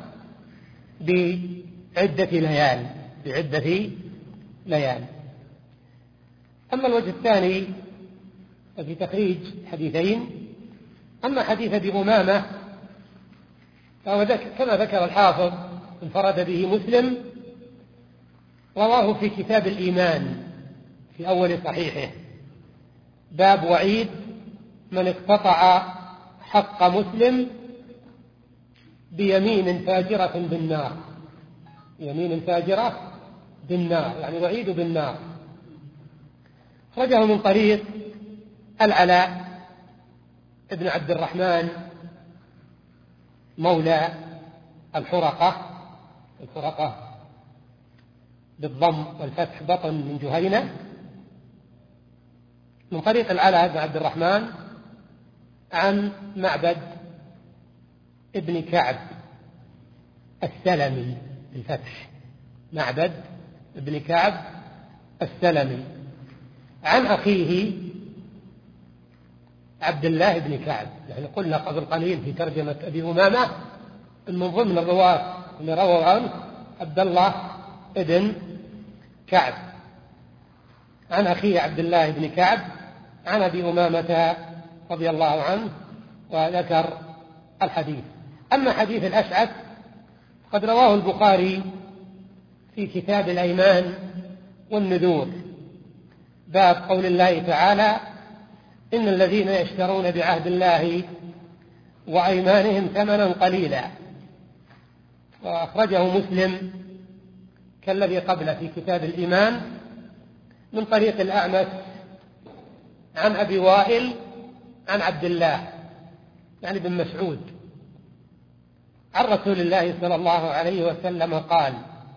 بعدة ليال بعدة ليال. أما الوجه الثاني ففي تخريج حديثين. أما حديث أبي أمامة فهو كما ذكر الحافظ انفرد به مسلم، رواه في كتاب الإيمان في أول صحيحه، باب وعيد من اقتطع حق مسلم بيمين فاجرة بالنار. يمين فاجرة بالنار يعني وعيد بالنار. خرجه من طريق العلاء ابن عبد الرحمن مولى الحرقة، الحرقة بالضم والفتح بطن من جهينة، من طريق العلاء بن عبد الرحمن عن معبد ابن كعب السلمي بالفتح، معبد ابن كعب السلمي، عن أخيه عبد الله بن كعب. يعني قلنا قبل قليل في ترجمة أبي أمامة من ضمن الرواة اللي رووا عنه عبد الله بن كعب، عن أخيه عبد الله بن كعب عن أبي أمامة رضي الله عنه، وذكر الحديث. أما حديث الأشعث قد رواه البخاري في كتاب الأيمان والنذور، باب قول الله تعالى: إن الذين يشترون بعهد الله وأيمانهم ثمنا قليلا. وأخرجه مسلم كالذي قبله في كتاب الإيمان من طريق الأعمش عن أبي وائل عن عبد الله يعني بن مسعود عن رسول الله صلى الله عليه وسلم قال: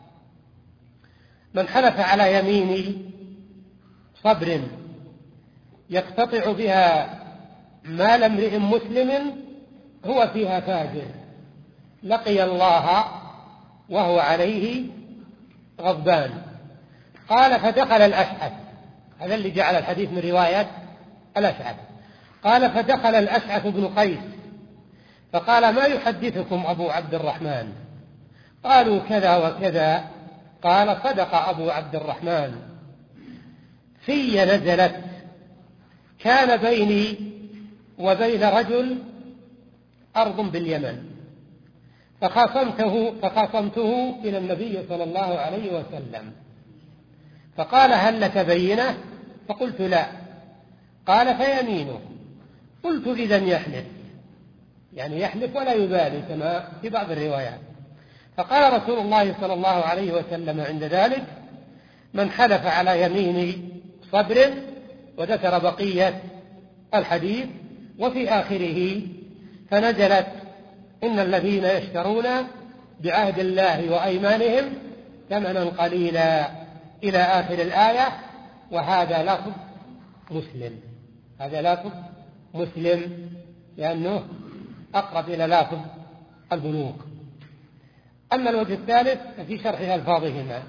من حلف على يمين صبر يقتطع بها مال امرئ مسلم هو فيها فاجر لقي الله وهو عليه غضبان. قال: فدخل الأشعث، هذا اللي جعل الحديث من رواية الأشعث. قال: فدخل الأشعث بن قيس فقال: ما يحدثكم أبو عبد الرحمن؟ قالوا: كذا وكذا. قال: صدق أبو عبد الرحمن، في نزلت كان بيني وبين رجل أرض باليمن فخاصمته, فخاصمته إلى النبي صلى الله عليه وسلم، فقال: هل لك بينة؟ فقلت: لا. قال: فيمينه. قلت: إذن يحلف، يعني يحلف ولا يبالي كما في بعض الروايات. فقال رسول الله صلى الله عليه وسلم عند ذلك: من حلف على يمين صبر، وذكر بقية الحديث. وفي آخره فنزلت: إن الذين يشترون بعهد الله وأيمانهم ثمنا قليلا إلى آخر الآية. وهذا لفظ مسلم، هذا لفظ مسلم لأنه أقرب إلى لفظ البلوغ. أما الوجه الثالث ففي شرح ألفاظهما.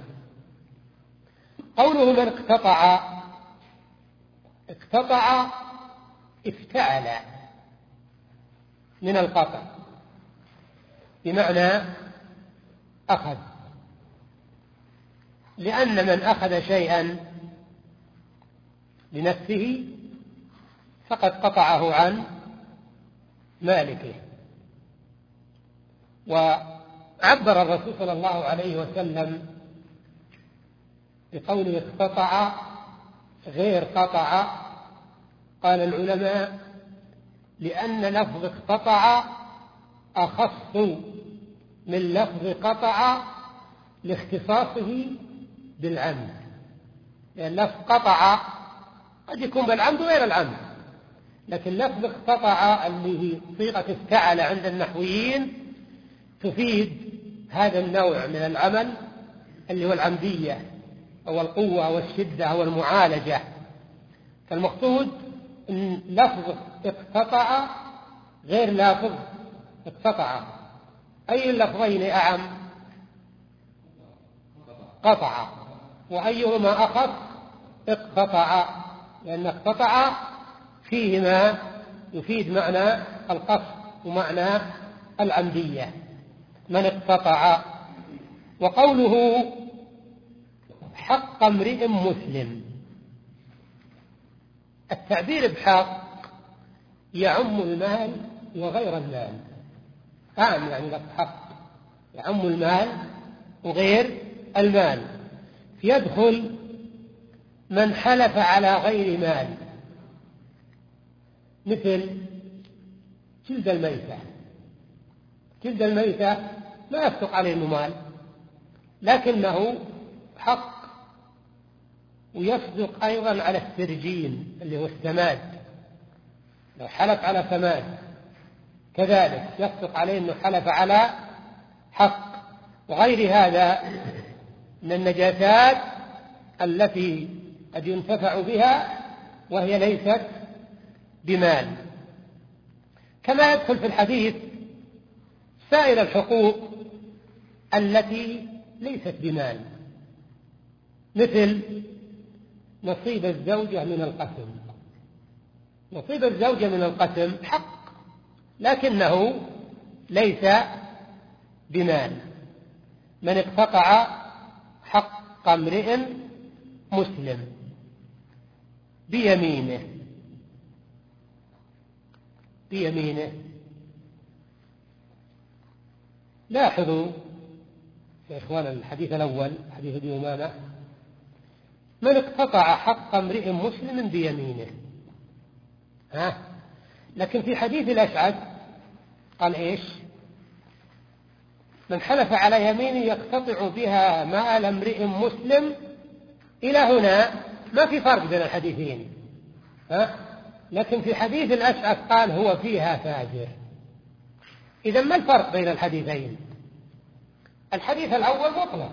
قوله من اقتطع، اقتطع افتعل من القطع بمعنى أخذ، لأن من أخذ شيئا لنفسه فقد قطعه عن مالكه. وعبر الرسول صلى الله عليه وسلم بقوله اقتطع غير قطع؟ قال العلماء لأن لفظ اقتطع أخص من لفظ قطع لاختصاصه بالعمد، لأن لفظ قطع قد يكون بالعمد غير العمد، لكن لفظ اقتطع اللي هي صيغة افتعل عند النحويين تفيد هذا النوع من العمل اللي هو العمدية أو القوة والشدة أو المعالجة. فالمقصود أن لفظ اقتطع غير لفظ اقتطع. أي اللفظين أعم؟ قطع. وأيهما أخف؟ اقتطع، لأن اقتطع فيه ما يفيد معنى القصد ومعنى العمدية. من اقتطع. وقوله حق امرئ مسلم، التعبير بحق يعم المال وغير المال، أعم يعني لك حق يعم المال وغير المال، يدخل من حلف على غير مال، مثل جلد الميتة. جلد الميتة ما يصدق عليه إنه مال، لكنه حق. ويصدق أيضا على السرجين اللي هو السماد، لو حلف على سماد كذلك يصدق عليه أنه حلف على حق. وغير هذا من النجاسات التي قد ينتفع بها وهي ليست بمال. كما يدخل في الحديث سائر الحقوق التي ليست بمال، مثل نصيب الزوجة من القسم. نصيب الزوجة من القسم حق لكنه ليس بمال. من اقتطع حق امرئ مسلم بيمينه. بيمينه لاحظوا يا إخوان الحديث الأول حديث ابي أمامة، من اقتطع حق امرئ مسلم بيمينه. ها؟ لكن في حديث الأشعث قال إيش؟ من حلف على يمين يقتطع بها مال امرئ مسلم. إلى هنا ما في فرق بين الحديثين، ها؟ لكن في حديث الأشعث قال هو فيها فاجر. إذا ما الفرق بين الحديثين؟ الحديث الأول مطلق،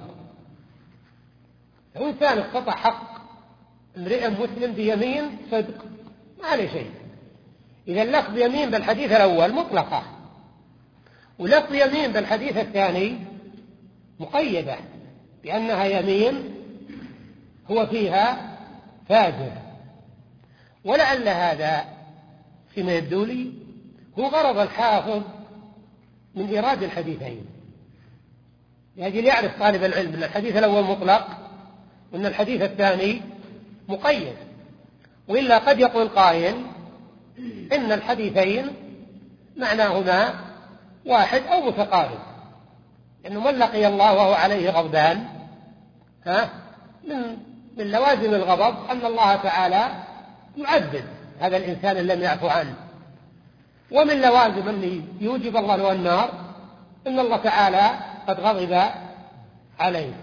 لو إنسان اقتطع حق امرئ مسلم بيمين صدق ما عليه شيء. إذا لفظ يمين بالحديث الأول مطلقة، ولفظ يمين بالحديث الثاني مقيدة بأنها يمين هو فيها فاجر. ولعل هذا فيما يبدو لي هو غرض الحافظ من إيراد الحديثين، لأجل يعرف طالب العلم أن الحديث الأول مطلق وأن الحديث الثاني مقيد. وإلا قد يقول قائل إن الحديثين معناهما واحد أو متقارب، لأنه من لقي الله وهو عليه غضبان ها من من لوازم الغضب أن الله تعالى يعذب هذا الإنسان اللي لم يعفو عنه، ومن لوازم اللي يوجب الله له النار إن الله تعالى قد غضب عليه.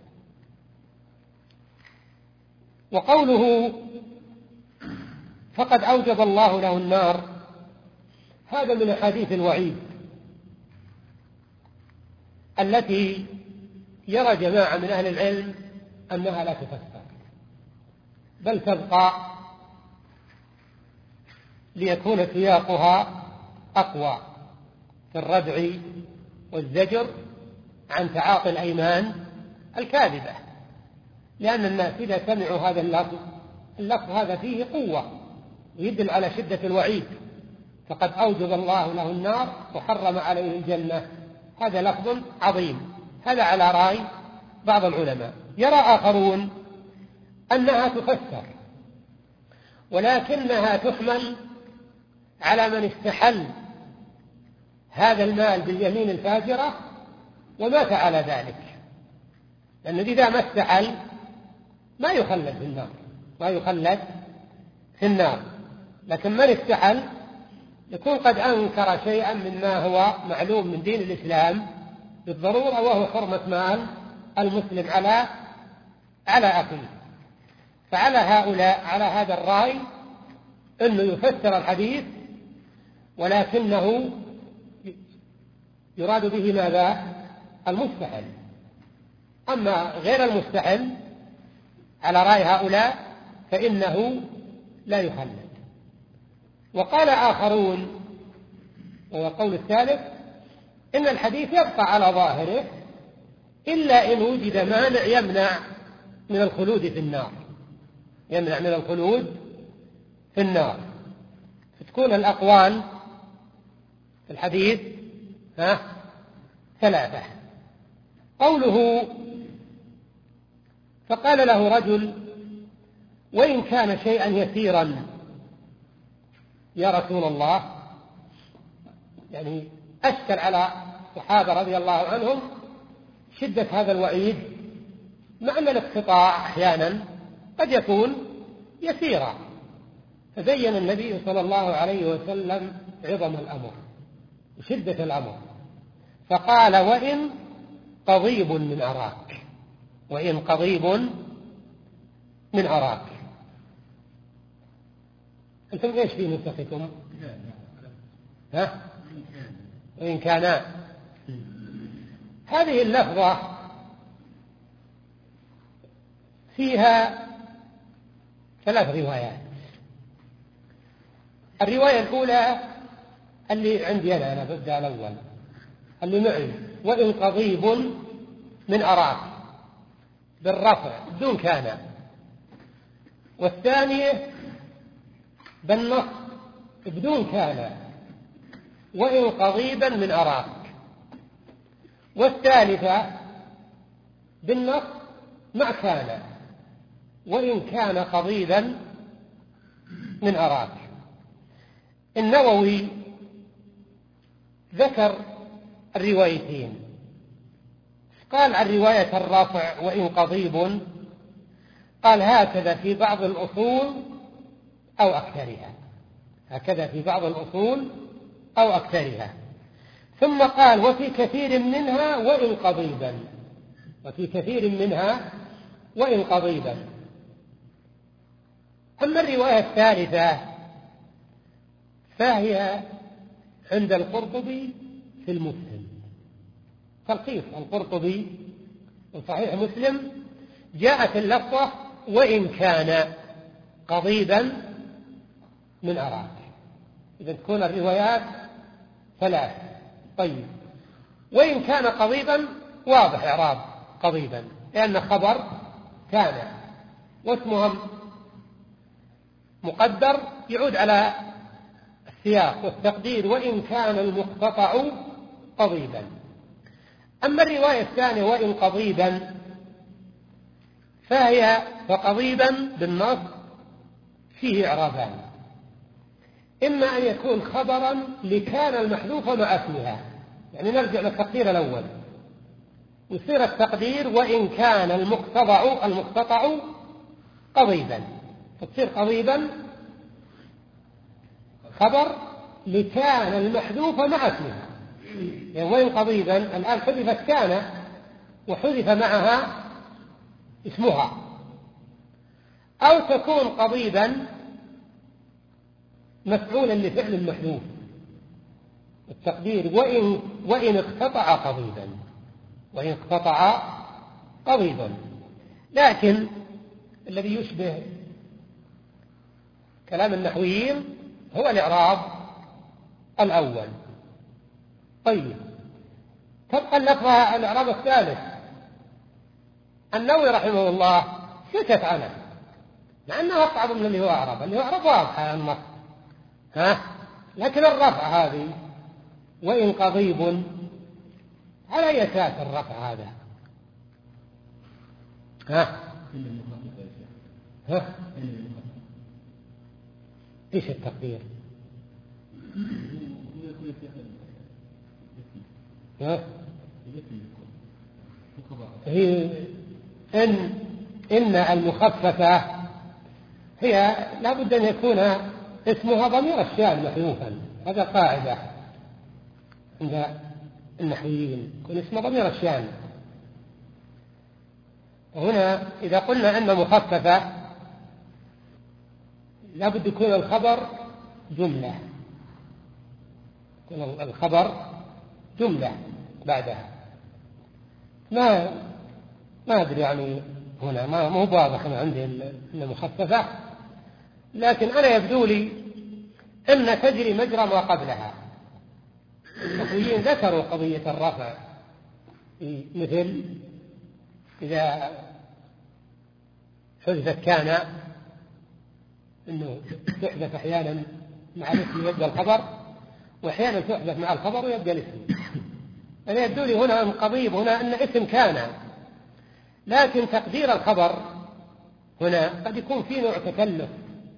وقوله فقد أوجب الله له النار هذا من أحاديث الوعيد التي يرى جماعة من أهل العلم أنها لا تفسر بل تبقى ليكون سياقها أقوى في الردع والزجر عن تعاطي الأيمان الكاذبة، لأن الناس إذا سمعوا هذا اللفظ اللفظ هذا فيه قوة ويدل على شدة الوعيد، فقد أوجب الله له النار وحرم عليه الجنة، هذا لفظ عظيم. هذا على رأي بعض العلماء. يرى آخرون أنها تفسر ولكنها تحمل على من استحل هذا المال باليمين الفاجرة ومات على ذلك، لأنه إذا ما استحل ما يخلد في النار، ما يخلد في النار. لكن من استحل يكون قد أنكر شيئا مما هو معلوم من دين الإسلام بالضرورة، وهو حرمة مال المسلم على على أخيه. فعلى هؤلاء على هذا الرأي أنه يفسر الحديث، ولكنه يراد به ماذا؟ المستحل. أما غير المستحل على رأي هؤلاء فإنه لا يخلد. وقال آخرون، وهو القول الثالث، إن الحديث يبقى على ظاهره إلا إن وجد مانع يمنع من الخلود في النار، يمنع من الخلود في النار. فتكون الأقوال في الحديث ها ثلاثة. قوله فقال له رجل: وإن كان شيئا يسيرا يا رسول الله، يعني أشكل على الصحابة رضي الله عنهم شدة هذا الوعيد، مع أن الاقتطاع أحيانا قد يكون يسيرا. فبين النبي صلى الله عليه وسلم عظم الأمر وشدة الأمر، فقال: وإن قضيب من أراك، وإن قضيب من أراك. أنتم إيش في نسختكم؟ ها؟ وإن كان. هذه اللفظة فيها ثلاث روايات. الرواية الأولى اللي عندي أنا، أنا ببدأ الأول اللي معي: وإن قضيب من أراك بالرفع بدون كان. والثانية بالنص بدون كان: وإن قضيبا من أراك. والثالثة بالنص مع كان: وإن كان قضيبا من أراك. النووي ذكر الروايتين، قال عن رواية الرافع وإن قضيب، قال هكذا في بعض الأصول أو أكثرها، هكذا في بعض الأصول أو أكثرها. ثم قال وفي كثير منها وإن قضيبا، وفي كثير منها وإن قضيبا. أما الرواية الثالثة فهي عند القرطبي في المسلم، تلخيص القرطبي وصحيح مسلم، جاءت اللفظة وإن كان قضيبا من أراك. إذا تكون الروايات ثلاث. طيب، وإن كان قضيبا واضح إعراب قضيبا لأن خبر كان، واسمها مقدر يعود على السياق والتقدير: وإن كان المقتطع قضيبا. أما الرواية الثانية وإن قضيبا فهي فقضيبا بالنص فيه إعرابان: إما أن يكون خبرا لكان المحذوفة مع اسمها، يعني نرجع للتقدير الأول ويصير التقدير وإن كان المقتطع المقتطع قضيبا، فتصير قضيبا خبر لكان المحذوفة مع اسمها. يعني وإن قضيبا الآن حذفت كان وحذف معها اسمها، أو تكون قضيبا مفعولا لفعل المحذوف، التقدير وإن, وإن اقتطع قضيبا، وإن اقتطع قضيبا. لكن الذي يشبه كلام النحويين هو الإعراب الأول. طيب، تبقى اللفظة الإعراب الثالث. النووي رحمه الله سكت عنه مع أنه أصعب من اللي هو أعرب، اللي هو أعرب واضحة النص، ها؟ لكن الرفع هذه وإن قضيب على أي أساس الرفع هذا؟ ها؟ ها؟ إيش التقدير؟ ها؟ هي إن إن المخففة هي لا بد أن يكون اسمها ضمير الشأن محذوفا، هذا قاعدة عند النحويين، يكون اسمه ضمير الشأن. وهنا إذا قلنا أن مخففة لا بد يكون الخبر جملة، يكون الخبر جملة بعدها. ما ما أدري يعني هنا ما مو واضح عندي أن مخففة، لكن أنا يبدو لي أن تجري مجرى ما قبلها. النحويين ذكروا قضية الرفع، مثل إذا حذفت كان أنه تحذف أحيانا مع الاسم يبقى الخبر، وأحيانا تحذف مع الخبر ويبقى الاسم. أنا يبدو لي هنا القضيب هنا أن اسم كان، لكن تقدير الخبر هنا قد يكون فيه نوع تكلف،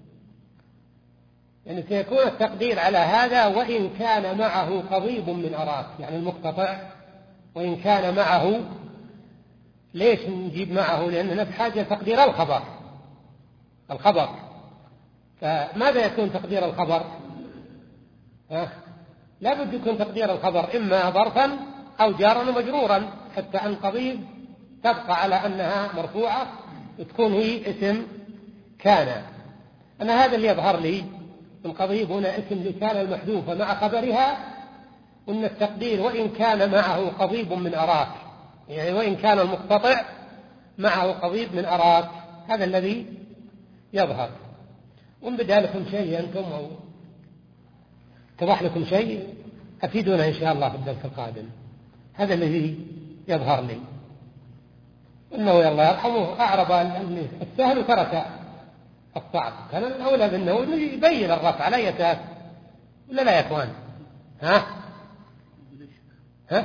يعني سيكون التقدير على هذا وإن كان معه قضيب من أراك، يعني المقتطع وإن كان معه. ليش نجيب معه؟ لأننا بحاجة تقدير الخبر الخبر فماذا يكون تقدير الخبر؟ ها؟ لا بد يكون تقدير الخبر إما ظرفا أو جارا ومجرورا، حتى أن قضيب تبقى على أنها مرفوعة وتكون هي اسم كان. أنا هذا اللي يظهر لي من قضيب هنا اسم لكان المحذوفة مع خبرها، وأن التقدير وإن كان معه قضيب من أراك، يعني وإن كان المقتطع معه قضيب من أراك، هذا الذي يظهر. وإن بدا لكم شيء أنتم أو اتضح لكم شيء أفيدونا إن شاء الله في الدرس القادم. هذا الذي يظهر لي. إنه يلا يرحمه أعرب السهل ترك الصعب، كان الأولى بأنه يبين الرفع على أي أساس، ولا لا يا إخوان؟ ها؟ ها؟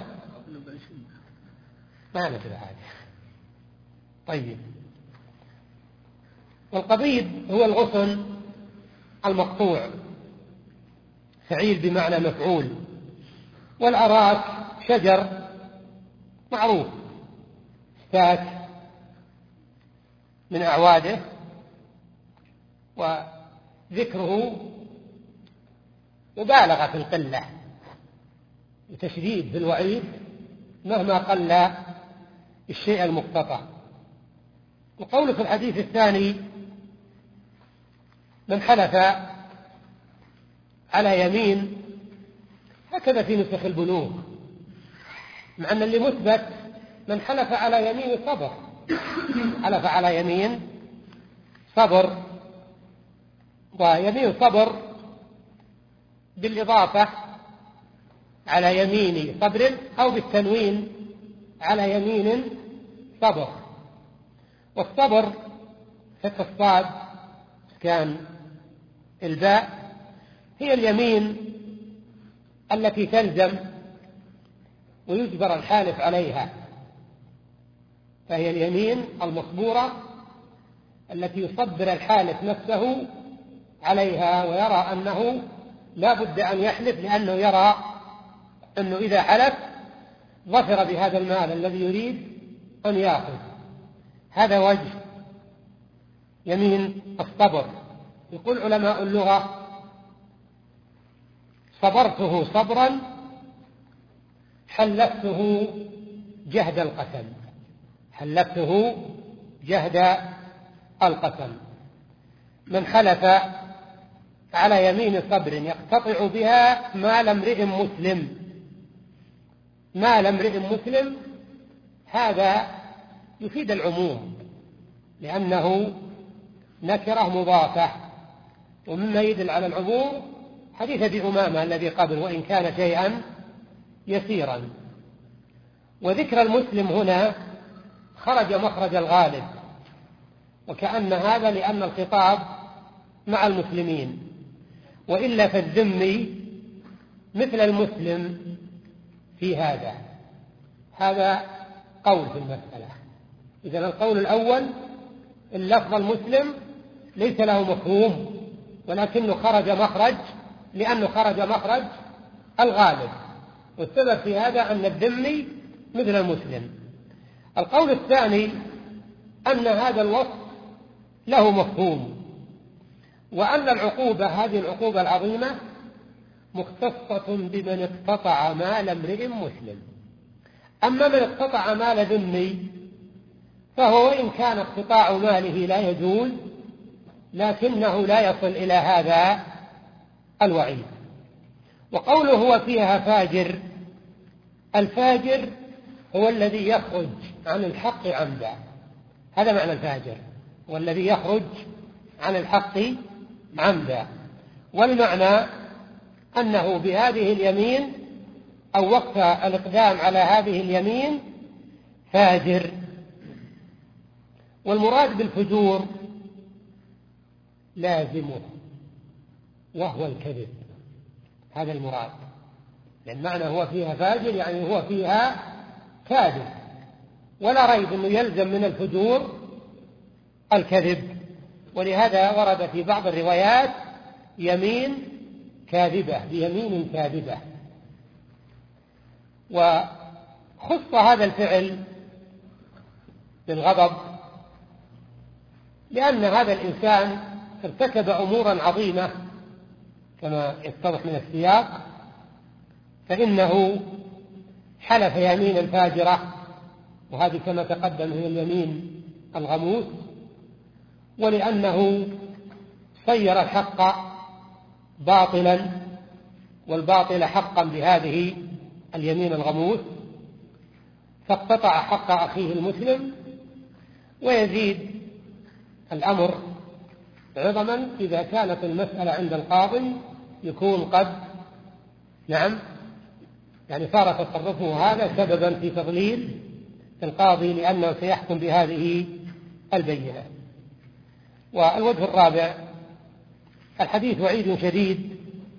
ما مثل هذا. طيب، والقضيب هو الغصن المقطوع، فعيل بمعنى مفعول. والأراك شجر معروف ستات من أعواده، وذكره مبالغة في القلة وتشديد في الوعيد مهما قل الشيء المقتطع. وقوله في الحديث الثاني من حلف على يمين، هكذا في نسخ البلوغ، مع أن اللي مثبت من حلف على يمين صبر، حلف على يمين صبر، ويمين صبر بالإضافة على يمين صبر أو بالتنوين على يمين صبر. والصبر فتح الصاد كان الباء هي اليمين التي تلزم ويجبر الحالف عليها، فهي اليمين المصبورة التي يصبر الحالف نفسه عليها ويرى أنه لا بد أن يحلف، لأنه يرى أنه إذا حلف ظفر بهذا المال الذي يريد أن يأخذ. هذا وجه يمين الصبر. يقول علماء اللغة صبرته صبرا حلفته جهد القسم، حلفته جهد القسم. من حلف على يمين صبر يقتطع بها مال امرئ مسلم، مال امرئ مسلم هذا يفيد العموم لأنه نكرة مضافة، ومما يدل على العموم حديث أبي أمامة الذي قبل وإن كان شيئا يسيرا. وذكر المسلم هنا خرج مخرج الغالب، وكأن هذا لأن الخطاب مع المسلمين، وإلا فالذمي مثل المسلم في هذا. هذا قول في المسألة. إذن القول الأول اللفظ المسلم ليس له مفهوم، ولكنه خرج مخرج لأنه خرج مخرج الغالب، والسبب في هذا أن الذمي مثل المسلم. القول الثاني أن هذا الوصف له مفهوم، وأن العقوبة هذه العقوبة العظيمة مختصة بمن اقتطع مال امرئ مسلم. أما من اقتطع مال ذمي فهو وإن كان اقتطاع ماله لا يجوز، لكنه لا يصل إلى هذا الوعيد. وقوله هو فيها فاجر، الفاجر هو الذي يخرج عن الحق عمدا، هذا معنى الفاجر، هو الذي يخرج عن الحق عمدا. والمعنى أنه بهذه اليمين أو وقت الإقدام على هذه اليمين فاجر. والمراد بالفجور لازمه وهو الكذب، هذا المراد، لأن معنى هو فيها فاجر يعني هو فيها كاذب، ولا ريب أنه يلزم من الفجور الكذب. ولهذا ورد في بعض الروايات يمين كاذبة، بيمين كاذبة. وخص هذا الفعل بالغضب لأن هذا الإنسان ارتكب أمورا عظيمة كما يتضح من السياق، فإنه حلف يمينا فاجرة، وهذه كما تقدم هي اليمين الغموس، ولأنه صير الحق باطلا والباطل حقا بهذه اليمين الغموس، فاقتطع حق أخيه المسلم. ويزيد الأمر عظما إذا كانت المسألة عند القاضي يكون قد نعم يعني صار تصرفه هذا سببا في تضليل القاضي لأنه سيحكم بهذه البينة. والوجه الرابع الحديث وعيد شديد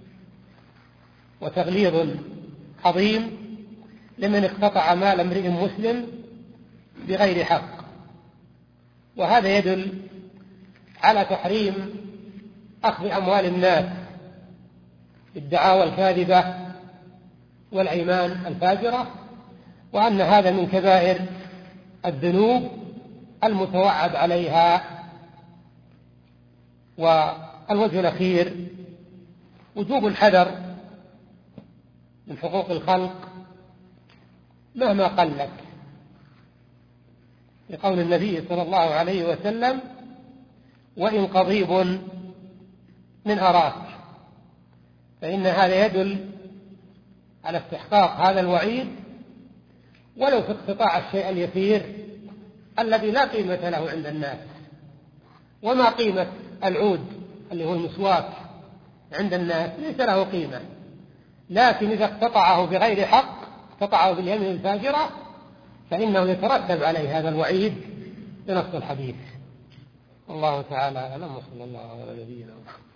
وتغليظ عظيم لمن اقتطع مال امرئ مسلم بغير حق، وهذا يدل على تحريم أخذ أموال الناس بالدعاوى الكاذبة والأيمان الفاجرة، وأن هذا من كبائر الذنوب المتوعد عليها. والوجه الأخير وجوب الحذر من حقوق الخلق مهما قلت، لقول النبي صلى الله عليه وسلم: وإن قضيب من أراك، فإن هذا يدل على استحقاق هذا الوعيد ولو في اقتطاع الشيء اليسير الذي لا قيمة له عند الناس. وما قيمة العود اللي هو المسواك عند الناس؟ ليس له قيمة، لكن إذا اقتطعه بغير حق، اقتطعه باليمين الفاجرة، فإنه يترتب عليه هذا الوعيد بنص الحديث. الله تعالى أعلم، وصلى الله على نبينا محمد.